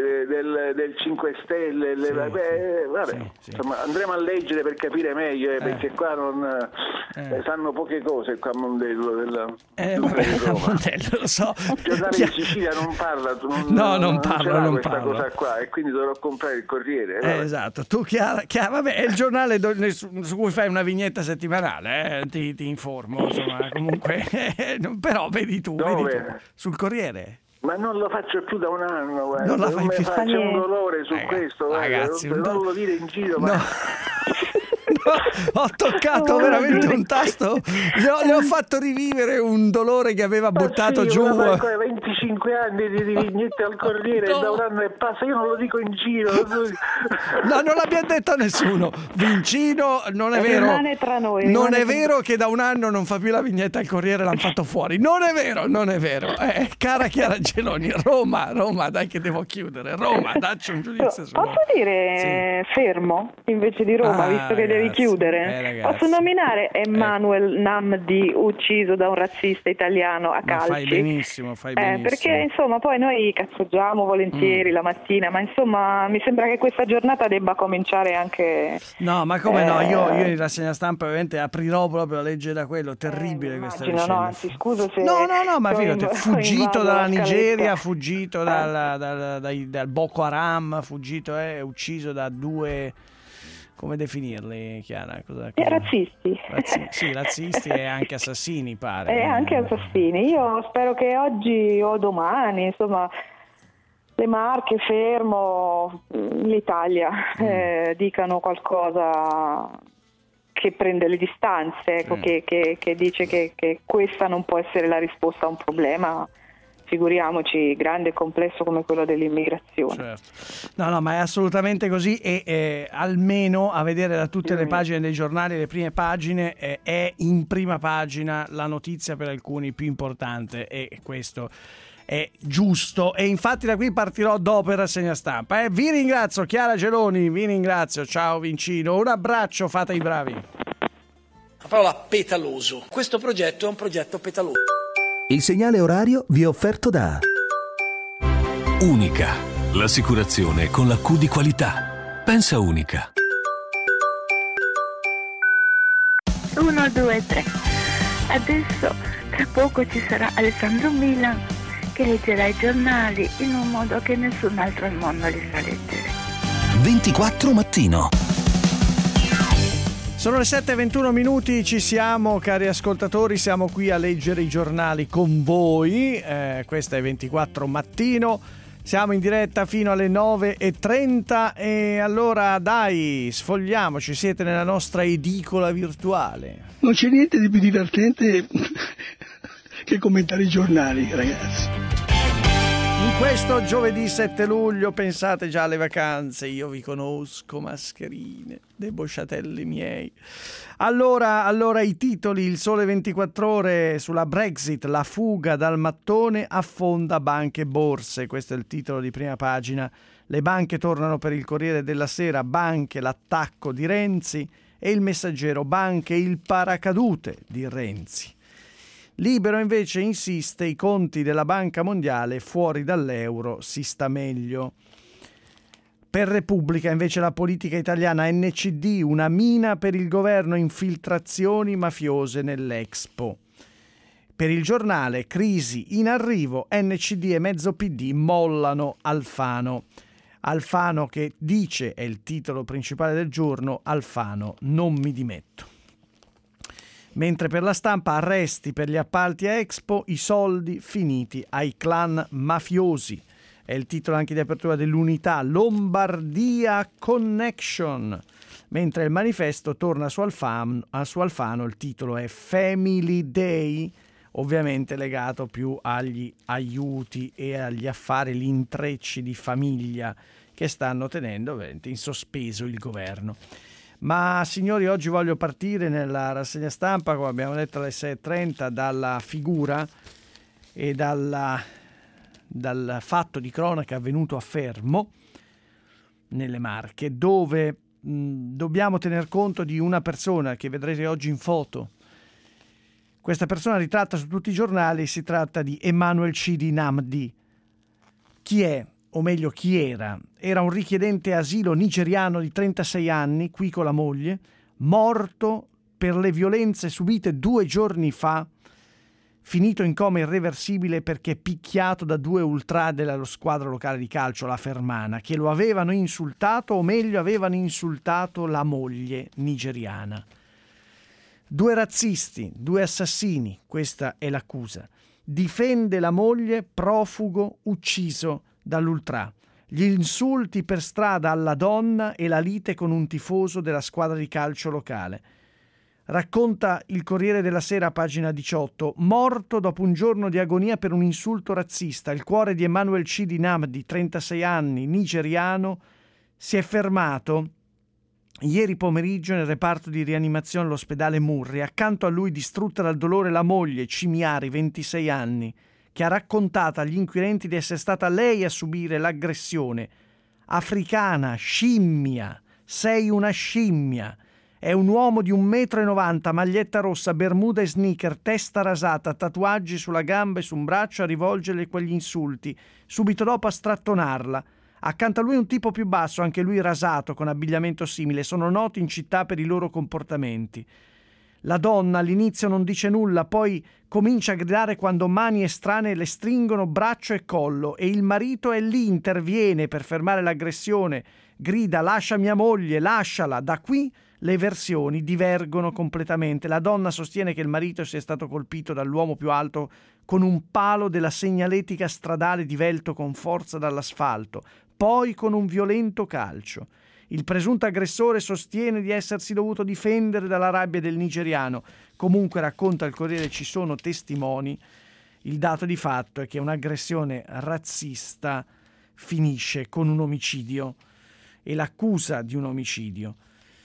[SPEAKER 13] del 5 Stelle, insomma, andremo a leggere per capire meglio, perché qua non sanno poche cose qua a Mondello
[SPEAKER 9] Mondello, lo so.
[SPEAKER 13] Il giornale di Sicilia non parla,
[SPEAKER 9] non parla
[SPEAKER 13] questa cosa qua, e quindi dovrò comprare il Corriere.
[SPEAKER 9] Esatto, tu Chiara, vabbè, è il giornale su cui fai una vignetta settimanale, ti informo, insomma, comunque, però vedi tu, sul Corriere.
[SPEAKER 13] Ma non lo faccio più da un anno, guarda.
[SPEAKER 9] Non la fai più.
[SPEAKER 13] C'è un dolore su questo,
[SPEAKER 9] ragazzi,
[SPEAKER 13] non lo dire in giro,
[SPEAKER 9] no. Ho toccato veramente un tasto, gli ho fatto rivivere un dolore che aveva buttato giù.
[SPEAKER 13] 25 anni di vignette al Corriere, da un anno e passa, io non lo dico in giro.
[SPEAKER 9] No, non l'abbiamo detto a nessuno. Vincino, non è vero.
[SPEAKER 12] Rimane tra noi.
[SPEAKER 9] Non è vero che da un anno non fa più la vignetta al Corriere, l'hanno fatto fuori. Non è vero. Cara Chiara Geloni, Roma, dai che devo chiudere. Roma, dacci un giudizio su.
[SPEAKER 12] Posso dire Fermo invece di Roma, visto che devi chiudere? Posso nominare Emmanuel Namdi, ucciso da un razzista italiano a calci.
[SPEAKER 9] Fai benissimo.
[SPEAKER 12] Perché insomma poi noi cazzeggiamo volentieri la mattina, ma insomma mi sembra che questa giornata debba cominciare anche.
[SPEAKER 9] No, ma come no? Io in rassegna stampa ovviamente aprirò proprio a leggere da quello. Terribile questa vicenda.
[SPEAKER 12] No, anzi, scusa se.
[SPEAKER 9] No, ma fidati, fuggito dalla Nigeria, fuggito dal Boko Haram, fuggito, ucciso da due. Come definirli, Chiara?
[SPEAKER 12] Razzisti.
[SPEAKER 9] Sì, razzisti e anche assassini, pare.
[SPEAKER 12] Anche assassini. Io spero che oggi o domani, insomma, le Marche, Fermo, l'Italia dicano qualcosa che prende le distanze, che dice che questa non può essere la risposta a un problema. Figuriamoci, grande e complesso come quello dell'immigrazione.
[SPEAKER 9] Certo. No, ma è assolutamente così e almeno a vedere da tutte le pagine dei giornali, le prime pagine, è in prima pagina la notizia per alcuni più importante e questo è giusto e infatti da qui partirò dopo in rassegna stampa. Vi ringrazio Chiara Geloni, ciao Vincino, un abbraccio, fate i bravi.
[SPEAKER 11] La parola petaloso, questo progetto è un progetto petaloso.
[SPEAKER 1] Il segnale orario vi è offerto da Unica, l'assicurazione con la Q di qualità. Pensa Unica.
[SPEAKER 21] 1, 2, 3. Adesso, tra poco ci sarà Alessandro Milan che leggerà i giornali in un modo che nessun altro al mondo li sa leggere.
[SPEAKER 1] 24 mattino.
[SPEAKER 9] Sono le 7:21, ci siamo, cari ascoltatori, siamo qui a leggere i giornali con voi. Questa è 24 mattino. Siamo in diretta fino alle 9:30 e allora dai, sfogliamoci, siete nella nostra edicola virtuale.
[SPEAKER 2] Non c'è niente di più divertente che commentare i giornali, ragazzi.
[SPEAKER 9] In questo giovedì 7 luglio pensate già alle vacanze, io vi conosco, mascherine, debosciatelli miei. Allora i titoli, il Sole 24 Ore sulla Brexit, la fuga dal mattone affonda banche e borse, questo è il titolo di prima pagina. Le banche tornano per il Corriere della Sera, banche l'attacco di Renzi, e il Messaggero, banche il paracadute di Renzi. Libero invece insiste, i conti della Banca Mondiale, fuori dall'euro si sta meglio. Per Repubblica invece la politica italiana, NCD, una mina per il governo, infiltrazioni mafiose nell'Expo. Per il Giornale, crisi in arrivo, NCD e mezzo PD mollano Alfano. Alfano che dice, è il titolo principale del giorno, Alfano non mi dimetto. Mentre per la Stampa, arresti per gli appalti a Expo, i soldi finiti ai clan mafiosi. È il titolo anche di apertura dell'Unità, Lombardia Connection. Mentre il Manifesto torna su Alfano, il titolo è Family Day, ovviamente legato più agli aiuti e agli affari, gli intrecci di famiglia che stanno tenendo in sospeso il governo. Ma signori, oggi voglio partire nella rassegna stampa, come abbiamo detto alle 6:30, dalla figura e dal fatto di cronaca avvenuto a Fermo, nelle Marche, dove dobbiamo tener conto di una persona che vedrete oggi in foto. Questa persona ritratta su tutti i giornali, si tratta di Emmanuel Chidi Namdi. Chi è? O meglio chi era? Era un richiedente asilo nigeriano di 36 anni, qui con la moglie, morto per le violenze subite 2 giorni fa, finito in coma irreversibile perché picchiato da 2 ultra della squadra locale di calcio, la Fermana, che lo avevano insultato, o meglio avevano insultato la moglie nigeriana. 2 razzisti, 2 assassini, questa è l'accusa. Difende la moglie, profugo, ucciso dall'ultra. Gli insulti per strada alla donna e la lite con un tifoso della squadra di calcio locale. Racconta il Corriere della Sera, pagina 18, morto dopo un giorno di agonia per un insulto razzista. Il cuore di Emmanuel Chidi Namdi, 36 anni, nigeriano, si è fermato ieri pomeriggio nel reparto di rianimazione all'ospedale Murri. Accanto a lui, distrutta dal dolore, la moglie, Cimiari, 26 anni, che ha raccontato agli inquirenti di essere stata lei a subire l'aggressione. Africana, scimmia, sei una scimmia. È un uomo di 1,90 m, maglietta rossa, bermuda e sneaker, testa rasata, tatuaggi sulla gamba e su un braccio, a rivolgerle quegli insulti, subito dopo a strattonarla. Accanto a lui un tipo più basso, anche lui rasato, con abbigliamento simile. Sono noti in città per i loro comportamenti. La donna all'inizio non dice nulla, poi comincia a gridare quando mani estranee le stringono braccio e collo, e il marito è lì, interviene per fermare l'aggressione, grida «Lascia mia moglie, lasciala!». Da qui le versioni divergono completamente. La donna sostiene che il marito sia stato colpito dall'uomo più alto con un palo della segnaletica stradale divelto con forza dall'asfalto, poi con un violento calcio. Il presunto aggressore sostiene di essersi dovuto difendere dalla rabbia del nigeriano. Comunque, racconta il Corriere, ci sono testimoni. Il dato di fatto è che un'aggressione razzista finisce con un omicidio e l'accusa di un omicidio.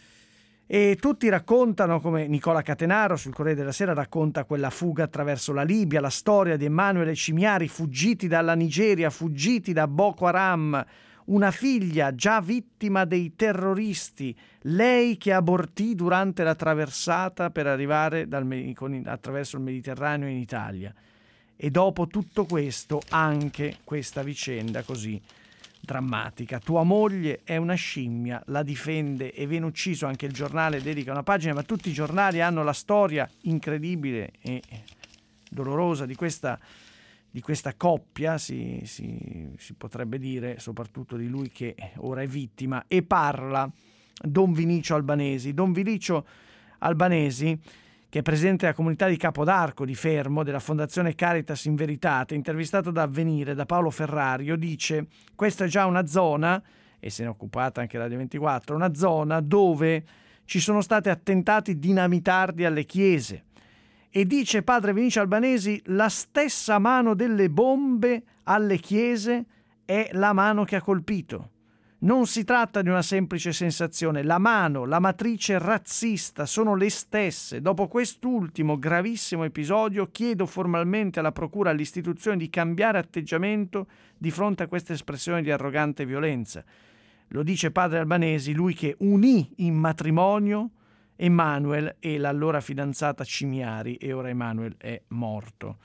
[SPEAKER 9] E tutti raccontano, come Nicola Catenaro sul Corriere della Sera racconta quella fuga attraverso la Libia, la storia di Emanuele Cimiari, fuggiti dalla Nigeria, fuggiti da Boko Haram, una figlia già vittima dei terroristi, lei che abortì durante la traversata per arrivare attraverso il Mediterraneo in Italia. E dopo tutto questo, anche questa vicenda così drammatica. Tua moglie è una scimmia, la difende e viene ucciso. Anche il giornale dedica una pagina, ma tutti i giornali hanno la storia incredibile e dolorosa di questa coppia, si potrebbe dire, soprattutto di lui che ora è vittima. E parla Don Vinicio Albanesi. Don Vinicio Albanesi, che è presidente della comunità di Capodarco di Fermo, della Fondazione Caritas in Veritate, intervistato da Avvenire, da Paolo Ferrario, dice: questa è già una zona, e se ne è occupata anche Radio 24, una zona dove ci sono stati attentati dinamitardi alle chiese. E dice padre Vinicio Albanesi: la stessa mano delle bombe alle chiese è la mano che ha colpito. Non si tratta di una semplice sensazione, la mano, la matrice razzista sono le stesse. Dopo quest'ultimo gravissimo episodio chiedo formalmente alla procura e all'istituzione di cambiare atteggiamento di fronte a queste espressioni di arrogante violenza. Lo dice padre Albanesi, lui che unì in matrimonio Emanuel e l'allora fidanzata Cimiari, e ora Emanuel è morto.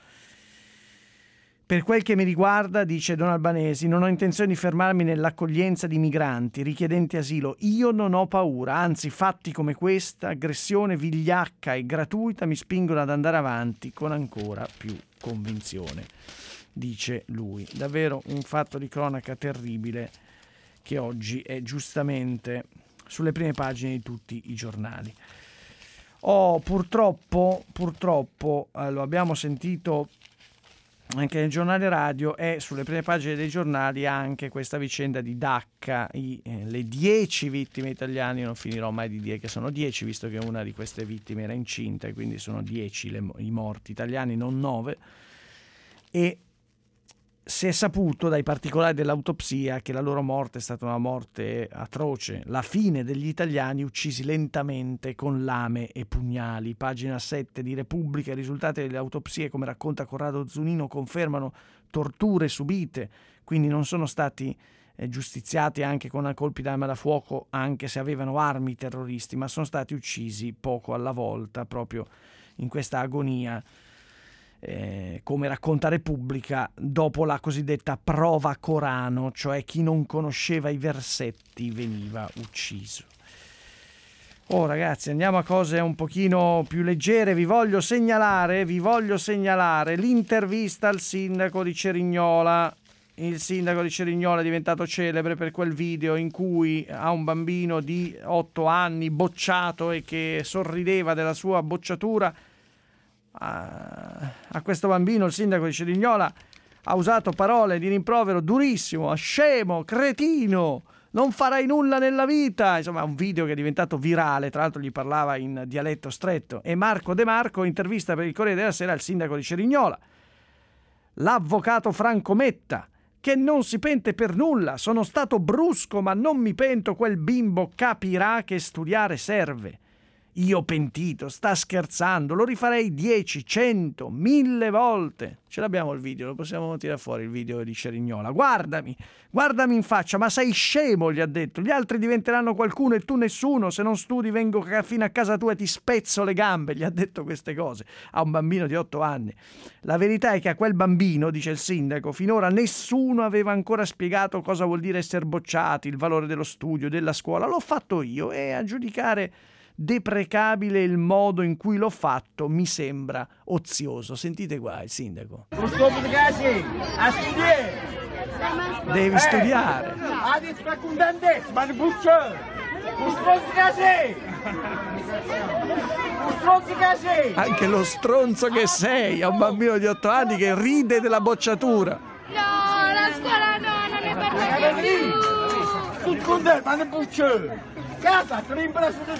[SPEAKER 9] Per quel che mi riguarda, dice Don Albanesi, non ho intenzione di fermarmi nell'accoglienza di migranti, richiedenti asilo. Io non ho paura, anzi fatti come questa, aggressione vigliacca e gratuita, mi spingono ad andare avanti con ancora più convinzione, dice lui. Davvero un fatto di cronaca terribile che oggi è giustamente sulle prime pagine di tutti i giornali. Purtroppo, lo abbiamo sentito anche nel giornale radio, è sulle prime pagine dei giornali anche questa vicenda di Dacca, le 10 vittime italiane. Non finirò mai di dire che sono 10, visto che una di queste vittime era incinta, e quindi sono 10 i morti italiani, non 9. E si è saputo dai particolari dell'autopsia che la loro morte è stata una morte atroce, la fine degli italiani uccisi lentamente con lame e pugnali. Pagina 7 di Repubblica. I risultati delle autopsie, come racconta Corrado Zunino, confermano torture subite, quindi non sono stati giustiziati anche con colpi d'arma da fuoco, anche se avevano armi i terroristi, ma sono stati uccisi poco alla volta, proprio in questa agonia. Come racconta Repubblica, dopo la cosiddetta prova Corano, cioè chi non conosceva i versetti veniva ucciso. Ragazzi, andiamo a cose un pochino più leggere. Vi voglio segnalare l'intervista al sindaco di Cerignola. Il sindaco di Cerignola è diventato celebre per quel video in cui ha un bambino di 8 anni bocciato e che sorrideva della sua bocciatura. A questo bambino il sindaco di Cerignola ha usato parole di rimprovero durissimo: scemo, cretino, non farai nulla nella vita. Insomma, un video che è diventato virale, tra l'altro gli parlava in dialetto stretto. E Marco De Marco, intervista per il Corriere della Sera al sindaco di Cerignola. L'avvocato Franco Metta, che non si pente per nulla: sono stato brusco ma non mi pento, quel bimbo capirà che studiare serve. Io pentito, sta scherzando, lo rifarei 10, 100, 1000 volte. Ce l'abbiamo il video, lo possiamo tirare fuori il video di Cerignola. Guardami in faccia, ma sei scemo, gli ha detto. Gli altri diventeranno qualcuno e tu nessuno. Se non studi vengo fino a casa tua e ti spezzo le gambe. Gli ha detto queste cose a un bambino di 8 anni. La verità è che a quel bambino, dice il sindaco, finora nessuno aveva ancora spiegato cosa vuol dire essere bocciati, il valore dello studio, della scuola. L'ho fatto io, e a giudicare deprecabile il modo in cui l'ho fatto mi sembra ozioso. Sentite qua il sindaco. Devi studiare. Anche lo stronzo che sei a un bambino di 8 anni che ride della bocciatura.
[SPEAKER 8] No, la scuola no, non ne parliamo più.
[SPEAKER 7] Casa, l'impresso del...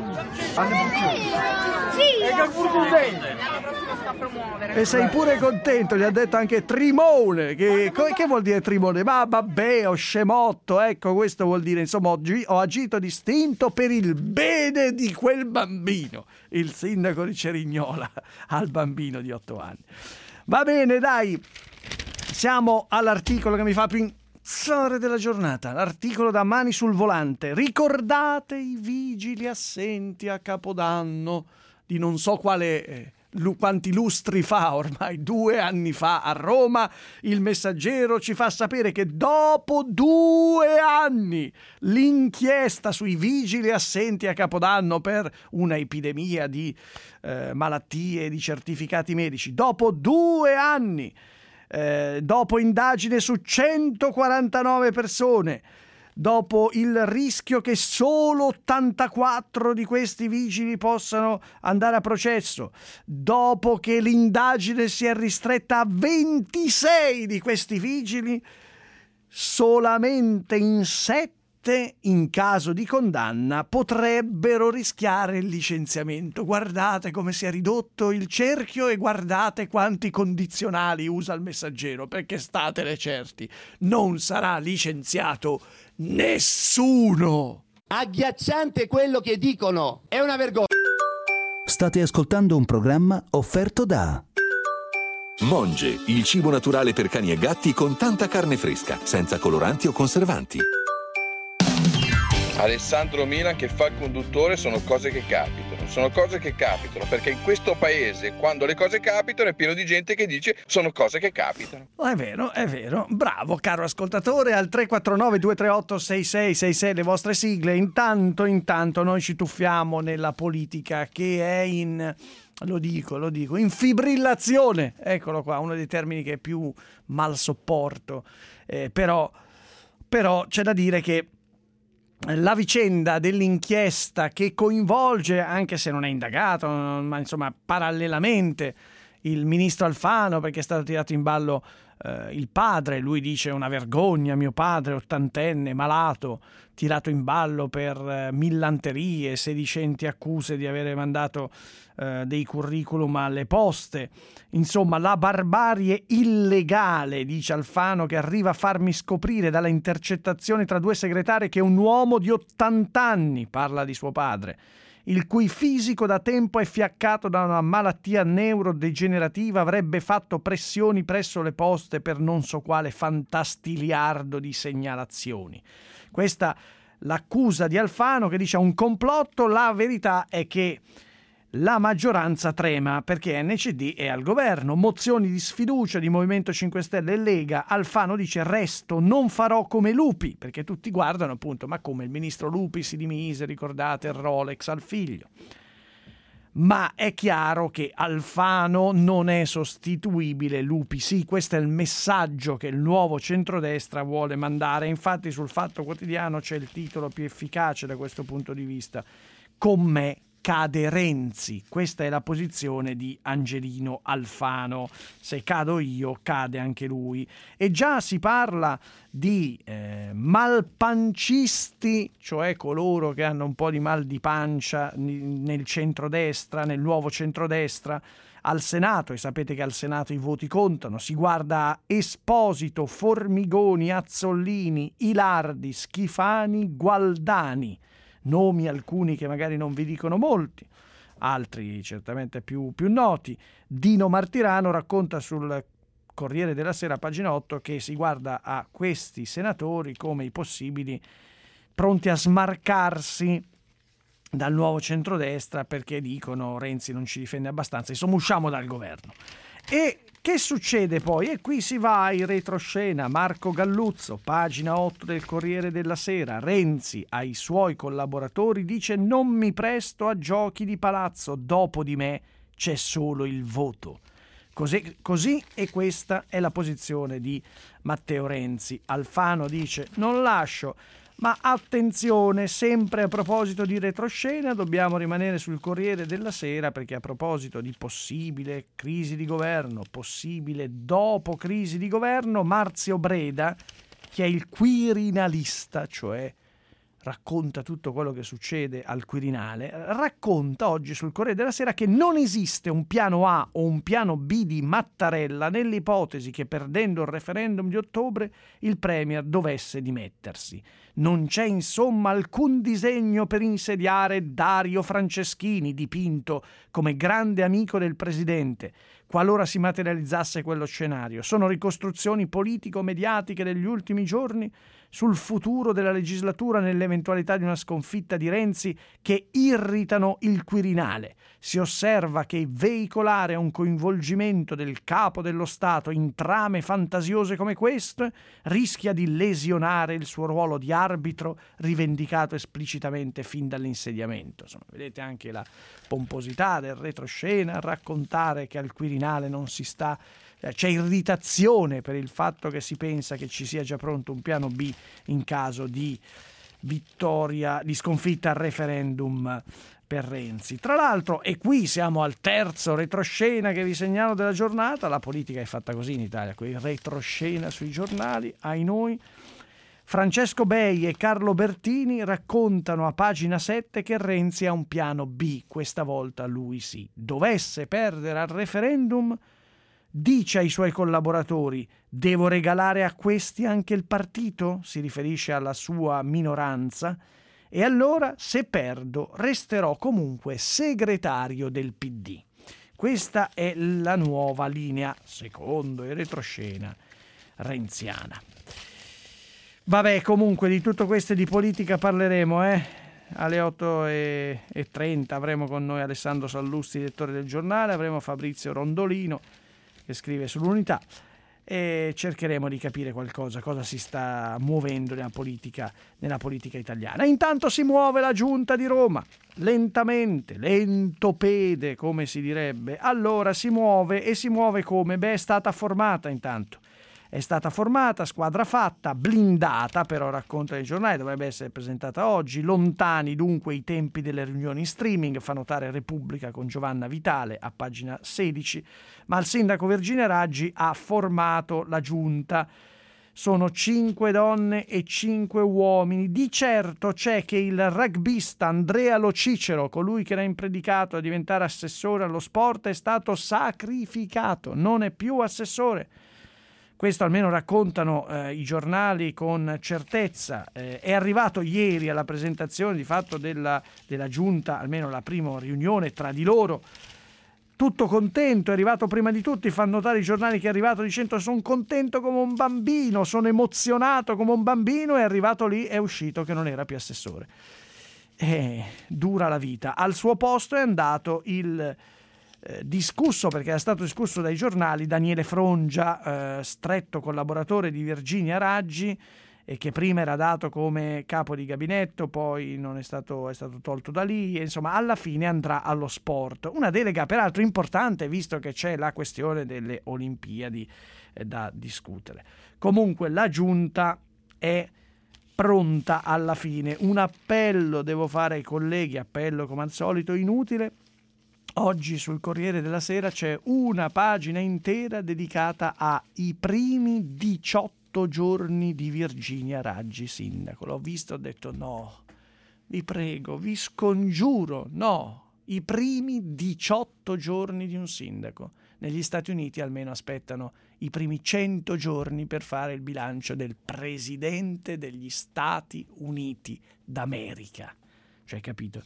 [SPEAKER 9] E sei pure contento, gli ha detto anche Trimone. Che vuol dire Trimone? Ma vabbè, scemotto, ecco, questo vuol dire, insomma, ho agito distinto per il bene di quel bambino. Il sindaco di Cerignola al bambino di 8 anni. Va bene, dai, siamo all'articolo che mi fa più della giornata, l'articolo da Mani sul Volante. Ricordate i vigili assenti a Capodanno di non so quale quanti lustri fa, ormai 2 anni fa a Roma, il Messaggero ci fa sapere che dopo 2 anni l'inchiesta sui vigili assenti a Capodanno per una epidemia di malattie, di certificati medici, dopo 2 anni, dopo indagine su 149 persone, dopo il rischio che solo 84 di questi vigili possano andare a processo, dopo che l'indagine si è ristretta a 26 di questi vigili, solamente in 7, in caso di condanna, potrebbero rischiare il licenziamento. Guardate come si è ridotto il cerchio e guardate quanti condizionali usa il Messaggero, perché statene certi, non sarà licenziato nessuno.
[SPEAKER 4] Agghiacciante quello che dicono, è una vergogna.
[SPEAKER 22] State ascoltando un programma offerto da
[SPEAKER 16] Monge, il cibo naturale per cani e gatti con tanta carne fresca, senza coloranti o conservanti.
[SPEAKER 23] Alessandro Milan che fa il conduttore sono cose che capitano, perché in questo paese quando le cose capitano è pieno di gente che dice sono cose che capitano.
[SPEAKER 9] È vero, bravo caro ascoltatore, al 349 238 6666 le vostre sigle. Intanto noi ci tuffiamo nella politica che è in... Lo dico, in fibrillazione, eccolo qua, uno dei termini che è più mal sopporto, però c'è da dire che la vicenda dell'inchiesta che coinvolge, anche se non è indagato, ma insomma parallelamente, il ministro Alfano, perché è stato tirato in ballo il padre, lui dice una vergogna, mio padre 80enne, malato, tirato in ballo per millanterie, sedicenti accuse di avere mandato dei curriculum alle poste, insomma la barbarie illegale, dice Alfano, che arriva a farmi scoprire dalle intercettazioni tra 2 segretari che un uomo di 80 anni, parla di suo padre, il cui fisico da tempo è fiaccato da una malattia neurodegenerativa, avrebbe fatto pressioni presso le poste per non so quale fantastiliardo di segnalazioni. Questa l'accusa di Alfano, che dice un complotto. La verità è che la maggioranza trema perché NCD è al governo, mozioni di sfiducia di Movimento 5 Stelle e Lega. Alfano dice resto, non farò come Lupi, perché tutti guardano appunto, ma come il ministro Lupi si dimise, ricordate il Rolex al figlio. Ma è chiaro che Alfano non è sostituibile, Lupi sì, questo è il messaggio che il nuovo centrodestra vuole mandare. Infatti sul Fatto Quotidiano c'è il titolo più efficace da questo punto di vista: con me cade Renzi. Questa è la posizione di Angelino Alfano. Se cado io, cade anche lui. E già si parla di malpancisti, cioè coloro che hanno un po' di mal di pancia nel centrodestra, nel nuovo centrodestra, al Senato. E sapete che al Senato i voti contano. Si guarda a Esposito, Formigoni, Azzollini, Ilardi, Schifani, Gualdani. Nomi alcuni che magari non vi dicono molti, altri certamente più noti. Dino Martirano racconta sul Corriere della Sera, pagina 8, che si guarda a questi senatori come i possibili pronti a smarcarsi dal nuovo centrodestra, perché dicono Renzi non ci difende abbastanza, insomma usciamo dal governo. E che succede poi? E qui si va in retroscena. Marco Galluzzo, pagina 8 del Corriere della Sera. Renzi ai suoi collaboratori dice: non mi presto a giochi di palazzo, dopo di me c'è solo il voto. Così, e questa è la posizione di Matteo Renzi. Alfano dice: non lascio. Ma attenzione, sempre a proposito di retroscena, dobbiamo rimanere sul Corriere della Sera, perché a proposito di possibile crisi di governo, possibile dopo crisi di governo, Marzio Breda, che è il quirinalista, cioè racconta tutto quello che succede al Quirinale, racconta oggi sul Corriere della Sera che non esiste un piano A o un piano B di Mattarella nell'ipotesi che, perdendo il referendum di ottobre, il Premier dovesse dimettersi. Non c'è insomma alcun disegno per insediare Dario Franceschini, dipinto come grande amico del presidente, qualora si materializzasse quello scenario. Sono ricostruzioni politico-mediatiche degli ultimi giorni sul futuro della legislatura nell'eventualità di una sconfitta di Renzi che irritano il Quirinale. Si osserva che veicolare un coinvolgimento del capo dello Stato in trame fantasiose come queste rischia di lesionare il suo ruolo di arbitro rivendicato esplicitamente fin dall'insediamento. Insomma, vedete anche la pomposità del retroscena a raccontare che al Quirinale non si sta... C'è irritazione per il fatto che si pensa che ci sia già pronto un piano B in caso di vittoria, di sconfitta al referendum per Renzi. Tra l'altro, e qui siamo al terzo retroscena che vi segnalo della giornata, la politica è fatta così in Italia, quei retroscena sui giornali, ai noi. Francesco Bei e Carlo Bertini raccontano a pagina 7 che Renzi ha un piano B, questa volta lui sì. Dovesse perdere al referendum, dice ai suoi collaboratori: devo regalare a questi anche il partito? Si riferisce alla sua minoranza. E allora, se perdo, resterò comunque segretario del PD. Questa è la nuova linea, secondo il retroscena, renziana. Vabbè, comunque di tutto questo e di politica parleremo, Alle 8:30 avremo con noi Alessandro Sallusti, direttore del giornale, avremo Fabrizio Rondolino che scrive sull'Unità e cercheremo di capire qualcosa, cosa si sta muovendo nella politica italiana. Intanto si muove la Giunta di Roma, lentamente, lentopede come si direbbe. Allora si muove come? È stata formata intanto. È stata formata, squadra fatta, blindata, però racconta il giornale, dovrebbe essere presentata oggi. Lontani dunque i tempi delle riunioni in streaming, fa notare Repubblica con Giovanna Vitale a pagina 16, ma il sindaco Virginia Raggi ha formato la giunta. Sono 5 donne e 5 uomini. Di certo c'è che il rugbista Andrea Lo Cicero, colui che era impredicato a diventare assessore allo sport, è stato sacrificato, non è più assessore. Questo almeno raccontano i giornali con certezza. È arrivato ieri alla presentazione di fatto della giunta, almeno la prima riunione tra di loro, tutto contento, è arrivato prima di tutti, fanno notare i giornali che è arrivato dicendo sono contento come un bambino, sono emozionato come un bambino, è arrivato lì, è uscito che non era più assessore. Dura la vita. Al suo posto è andato il discusso, perché era stato discusso dai giornali, Daniele Frongia, stretto collaboratore di Virginia Raggi e che prima era dato come capo di gabinetto, poi non è stato tolto da lì e insomma alla fine andrà allo sport. Una delega peraltro importante visto che c'è la questione delle Olimpiadi da discutere. Comunque la giunta è pronta alla fine. Un appello devo fare ai colleghi, appello come al solito inutile. Oggi sul Corriere della Sera c'è una pagina intera dedicata ai primi 18 giorni di Virginia Raggi sindaco. L'ho visto, ho detto no, vi prego, vi scongiuro, no, i primi 18 giorni di un sindaco. Negli Stati Uniti almeno aspettano i primi 100 giorni per fare il bilancio del presidente degli Stati Uniti d'America. Cioè, capito?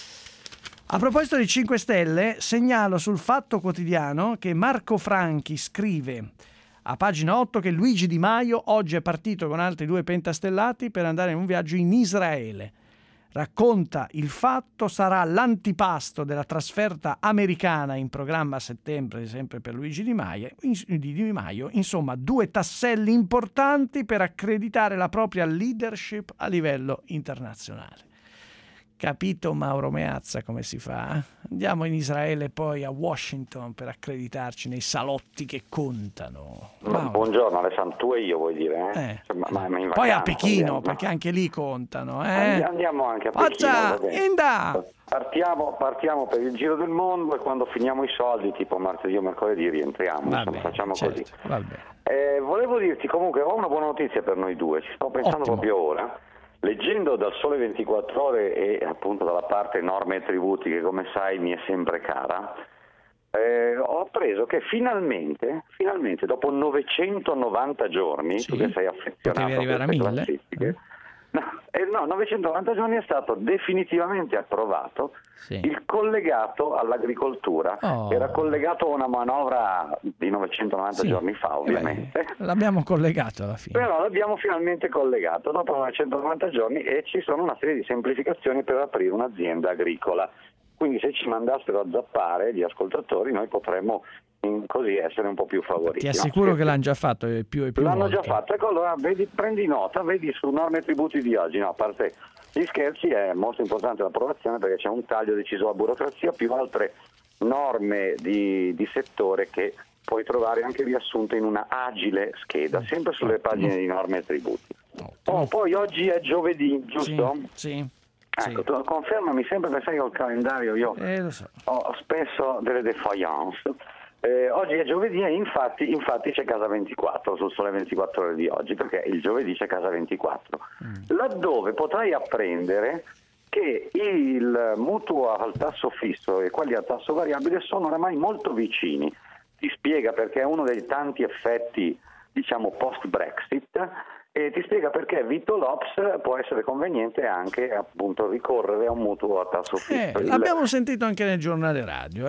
[SPEAKER 9] A proposito di 5 Stelle, segnalo sul Fatto Quotidiano che Marco Franchi scrive a pagina 8 che Luigi Di Maio oggi è partito con altri 2 pentastellati per andare in un viaggio in Israele. Racconta il Fatto, sarà l'antipasto della trasferta americana in programma a settembre, sempre per Luigi Di Maio. Insomma, 2 tasselli importanti per accreditare la propria leadership a livello internazionale. Capito Mauro Meazza come si fa? Andiamo in Israele e poi a Washington per accreditarci nei salotti che contano.
[SPEAKER 3] Buongiorno Alessandro, tu e io vuoi dire? Ma in
[SPEAKER 9] poi
[SPEAKER 3] vacanza,
[SPEAKER 9] a Pechino,
[SPEAKER 3] andiamo.
[SPEAKER 9] perché anche lì contano.
[SPEAKER 3] Andiamo anche a Pechino.
[SPEAKER 9] Inda!
[SPEAKER 3] Partiamo per il giro del mondo e quando finiamo i soldi, tipo martedì o mercoledì, rientriamo.
[SPEAKER 9] Vabbè,
[SPEAKER 3] facciamo
[SPEAKER 9] certo,
[SPEAKER 3] così. Volevo dirti comunque, ho una buona notizia per noi due, ci sto pensando proprio ora. Leggendo dal Sole 24 Ore e appunto dalla parte norme e tributi che come sai mi è sempre cara, ho appreso che finalmente dopo 990 giorni, tu che sei affezionato a queste classifiche, No, 990 giorni è stato definitivamente approvato il collegato all'agricoltura. Era collegato a una manovra di 990 giorni fa, ovviamente.
[SPEAKER 9] L'abbiamo collegato alla fine.
[SPEAKER 3] Però l'abbiamo finalmente collegato dopo 990 giorni e ci sono una serie di semplificazioni per aprire un'azienda agricola. Quindi se ci mandassero a zappare gli ascoltatori, noi potremmo così essere un po' più favoriti.
[SPEAKER 9] Ti assicuro che l'hanno già fatto e più
[SPEAKER 3] l'hanno
[SPEAKER 9] volte.
[SPEAKER 3] già fatto. Ecco, allora prendi nota, vedi su norme e tributi di oggi, no, a parte gli scherzi, è molto importante l'approvazione perché c'è un taglio deciso alla burocrazia più altre norme di settore che puoi trovare anche riassunte in una agile scheda, sempre sulle pagine di norme e tributi. Poi oggi è giovedì, giusto?
[SPEAKER 9] Sì.
[SPEAKER 3] Ecco, tu confermami sempre, perché sai che col calendario io
[SPEAKER 9] lo so.
[SPEAKER 3] ho spesso delle défaillance. Oggi è giovedì e infatti c'è Casa 24 sul Sole 24 Ore di oggi, perché il giovedì c'è Casa 24, laddove potrai apprendere che il mutuo al tasso fisso e quelli al tasso variabile sono oramai molto vicini. Ti spiega perché è uno dei tanti effetti, diciamo, post-Brexit, e ti spiega perché Vito L'Ops può essere conveniente anche appunto ricorrere a un mutuo a tasso fisso.
[SPEAKER 9] L'abbiamo sentito anche nel giornale radio.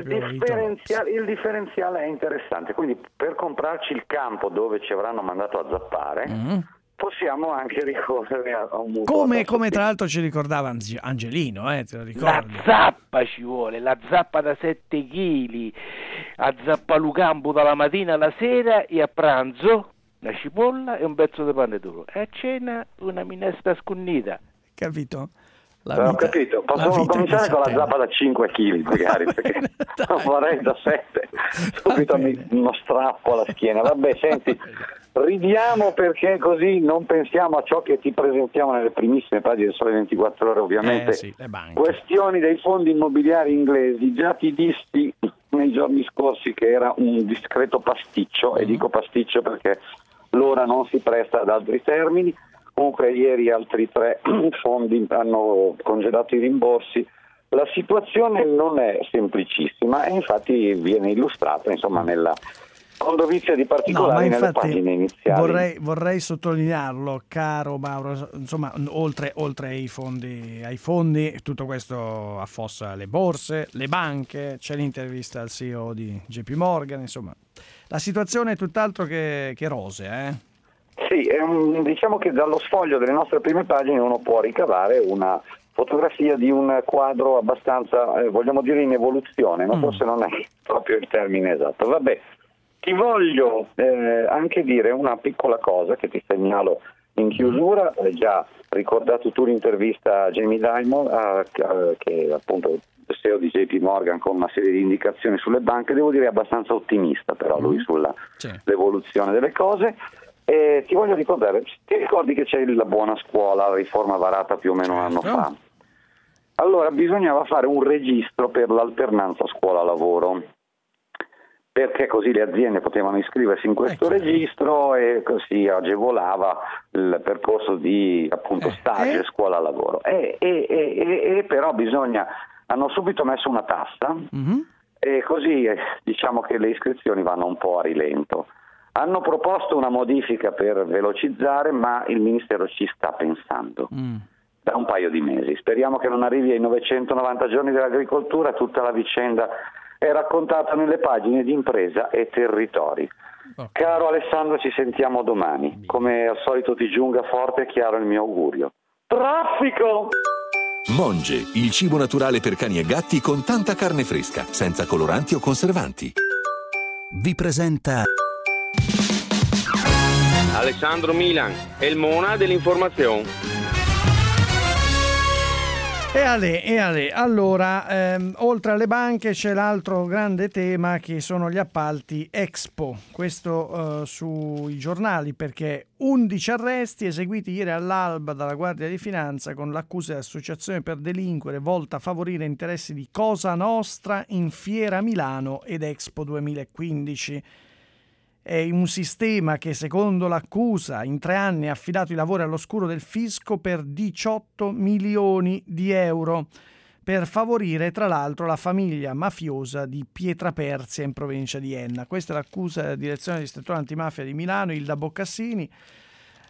[SPEAKER 3] Il differenziale è interessante, quindi per comprarci il campo dove ci avranno mandato a zappare possiamo anche ricorrere a un mutuo.
[SPEAKER 9] Come tra l'altro ci ricordava Angelino, te lo ricordi?
[SPEAKER 15] La zappa ci vuole, la zappa da 7 kg, a zappalucampo dalla mattina alla sera e a pranzo una cipolla e un pezzo di pane duro, e a cena una minestra scunnita.
[SPEAKER 9] Capito?
[SPEAKER 3] Ho capito, possiamo cominciare con la zappa da 5 kg magari, perché non vorrei da 7, subito uno strappo alla schiena. Vabbè, senti, ridiamo perché così non pensiamo a ciò che ti presentiamo nelle primissime pagine del Sole 24 Ore, ovviamente.
[SPEAKER 9] Le banche.
[SPEAKER 3] Questioni dei fondi immobiliari inglesi. Già ti dissi nei giorni scorsi che era un discreto pasticcio, e dico pasticcio perché l'ora non si presta ad altri termini. Comunque ieri altri 3 fondi hanno congelato i rimborsi. La situazione non è semplicissima e infatti viene illustrata insomma con dovizia di particolari nelle pagine iniziali.
[SPEAKER 9] Vorrei sottolinearlo, caro Mauro, insomma, oltre ai fondi, tutto questo affossa le borse, le banche, c'è l'intervista al CEO di JP Morgan, insomma, la situazione è tutt'altro che rosea,
[SPEAKER 3] Sì, diciamo che dallo sfoglio delle nostre prime pagine uno può ricavare una fotografia di un quadro abbastanza, vogliamo dire, in evoluzione, ma forse non è proprio il termine esatto. Vabbè, ti voglio anche dire una piccola cosa che ti segnalo in chiusura. Hai già ricordato tu l'intervista a Jamie Dimon, che è appunto il CEO di JP Morgan, con una serie di indicazioni sulle banche, devo dire abbastanza ottimista però lui sull'evoluzione delle cose. E ti voglio ricordare, ti ricordi che c'è la buona scuola, la riforma varata più o meno un anno fa? Allora bisognava fare un registro per l'alternanza scuola-lavoro, perché così le aziende potevano iscriversi in questo registro e così agevolava il percorso di appunto stage scuola-lavoro. E però hanno subito messo una tassa e così diciamo che le iscrizioni vanno un po' a rilento. Hanno proposto una modifica per velocizzare, ma il Ministero ci sta pensando da un paio di mesi. Speriamo che non arrivi ai 990 giorni dell'agricoltura. Tutta la vicenda è raccontata nelle pagine di Impresa e Territori. Caro Alessandro, ci sentiamo domani. Come al solito ti giunga forte e chiaro il mio augurio. Traffico!
[SPEAKER 16] Monge, il cibo naturale per cani e gatti con tanta carne fresca, senza coloranti o conservanti.
[SPEAKER 22] Vi presenta
[SPEAKER 11] Alessandro Milan, il Mona dell'informazione.
[SPEAKER 9] E Ale, allora, oltre alle banche c'è l'altro grande tema che sono gli appalti Expo, questo sui giornali, perché 11 arresti eseguiti ieri all'alba dalla Guardia di Finanza con l'accusa di associazione per delinquere volta a favorire interessi di Cosa Nostra in Fiera Milano ed Expo 2015. È un sistema che, secondo l'accusa, in 3 anni ha affidato i lavori all'oscuro del fisco per 18 milioni di euro per favorire, tra l'altro, la famiglia mafiosa di Pietraperzia in provincia di Enna. Questa è l'accusa della direzione distrettuale antimafia di Milano, Ilda Boccassini.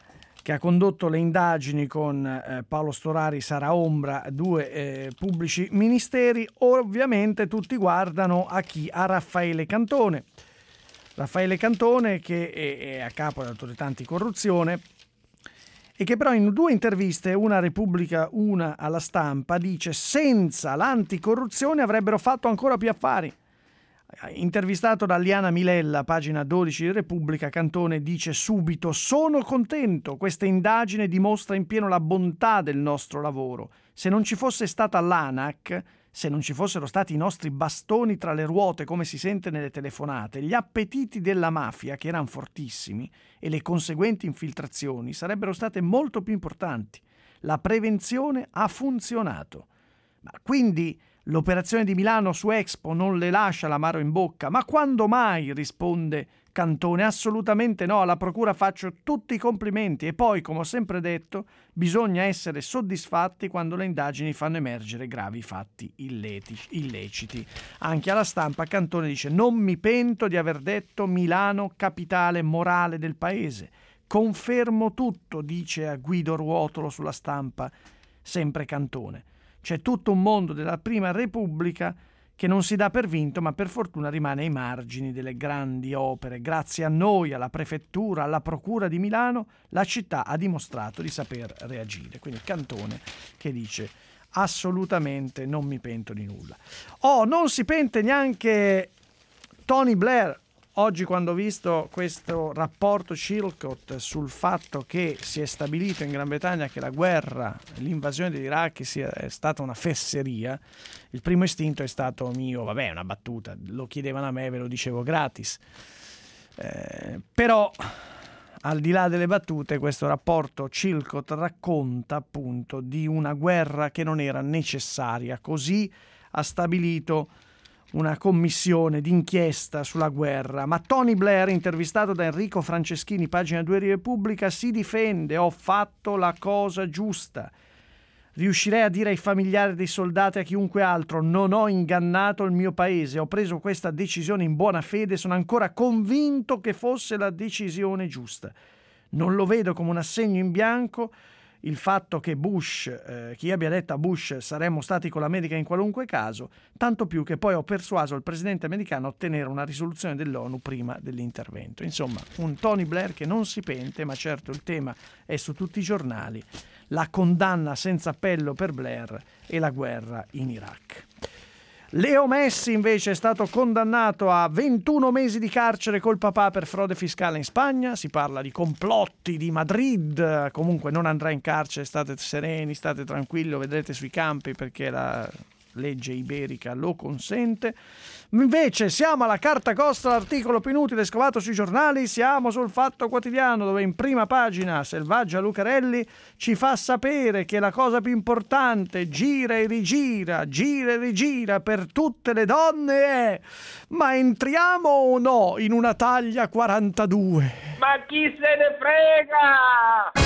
[SPEAKER 9] che ha condotto le indagini con Paolo Storari, Sara Ombra, due pubblici ministeri. Ovviamente tutti guardano a chi? A Raffaele Cantone. Raffaele Cantone, che è a capo dell'autorità anticorruzione e che però in due interviste, una a Repubblica, una alla Stampa, dice: senza l'anticorruzione avrebbero fatto ancora più affari. Intervistato da Liana Milella, pagina 12 di Repubblica, Cantone dice subito: sono contento, questa indagine dimostra in pieno la bontà del nostro lavoro. Se non ci fosse stata l'ANAC, se non ci fossero stati i nostri bastoni tra le ruote, come si sente nelle telefonate, gli appetiti della mafia, che erano fortissimi, e le conseguenti infiltrazioni sarebbero state molto più importanti. La prevenzione ha funzionato. Ma quindi l'operazione di Milano su Expo non le lascia l'amaro in bocca? Ma quando mai? Risponde Cantone. Assolutamente no, alla procura faccio tutti i complimenti e poi, come ho sempre detto, bisogna essere soddisfatti quando le indagini fanno emergere gravi fatti illeciti. Anche alla Stampa Cantone dice: non mi pento di aver detto Milano capitale morale del paese. Confermo tutto, dice a Guido Ruotolo sulla Stampa, sempre Cantone. C'è tutto un mondo della Prima Repubblica che non si dà per vinto, ma per fortuna rimane ai margini delle grandi opere. Grazie a noi, alla Prefettura, alla Procura di Milano, la città ha dimostrato di saper reagire. Quindi Cantone che dice: assolutamente non mi pento di nulla. Non si pente neanche Tony Blair. Oggi, quando ho visto questo rapporto Chilcot sul fatto che si è stabilito in Gran Bretagna che la guerra, l'invasione dell'Iraq è stata una fesseria, il primo istinto è stato mio: vabbè, è una battuta, lo chiedevano a me, ve lo dicevo gratis. Però, al di là delle battute, questo rapporto Chilcot racconta appunto di una guerra che non era necessaria. Così ha stabilito una commissione d'inchiesta sulla guerra. Ma Tony Blair, intervistato da Enrico Franceschini, pagina 2 di Repubblica, si difende: ho fatto la cosa giusta. Riuscirei a dire ai familiari dei soldati e a chiunque altro: non ho ingannato il mio paese, ho preso questa decisione in buona fede, sono ancora convinto che fosse la decisione giusta. Non lo vedo come un assegno in bianco il fatto che chi abbia detto a Bush saremmo stati con l'America in qualunque caso, tanto più che poi ho persuaso il presidente americano a ottenere una risoluzione dell'ONU prima dell'intervento. Insomma, un Tony Blair che non si pente, ma certo il tema è su tutti i giornali: la condanna senza appello per Blair e la guerra in Iraq. Leo Messi invece è stato condannato a 21 mesi di carcere col papà per frode fiscale in Spagna. Si parla di complotti di Madrid. Comunque non andrà in carcere, state sereni, state tranquilli, lo vedrete sui campi perché la legge iberica lo consente. Invece siamo alla carta costa, l'articolo più inutile scovato sui giornali. Siamo sul Fatto Quotidiano, dove in prima pagina Selvaggia Lucarelli ci fa sapere che la cosa più importante, gira e rigira per tutte le donne è: ma entriamo o no in una taglia 42?
[SPEAKER 15] Ma chi se ne frega?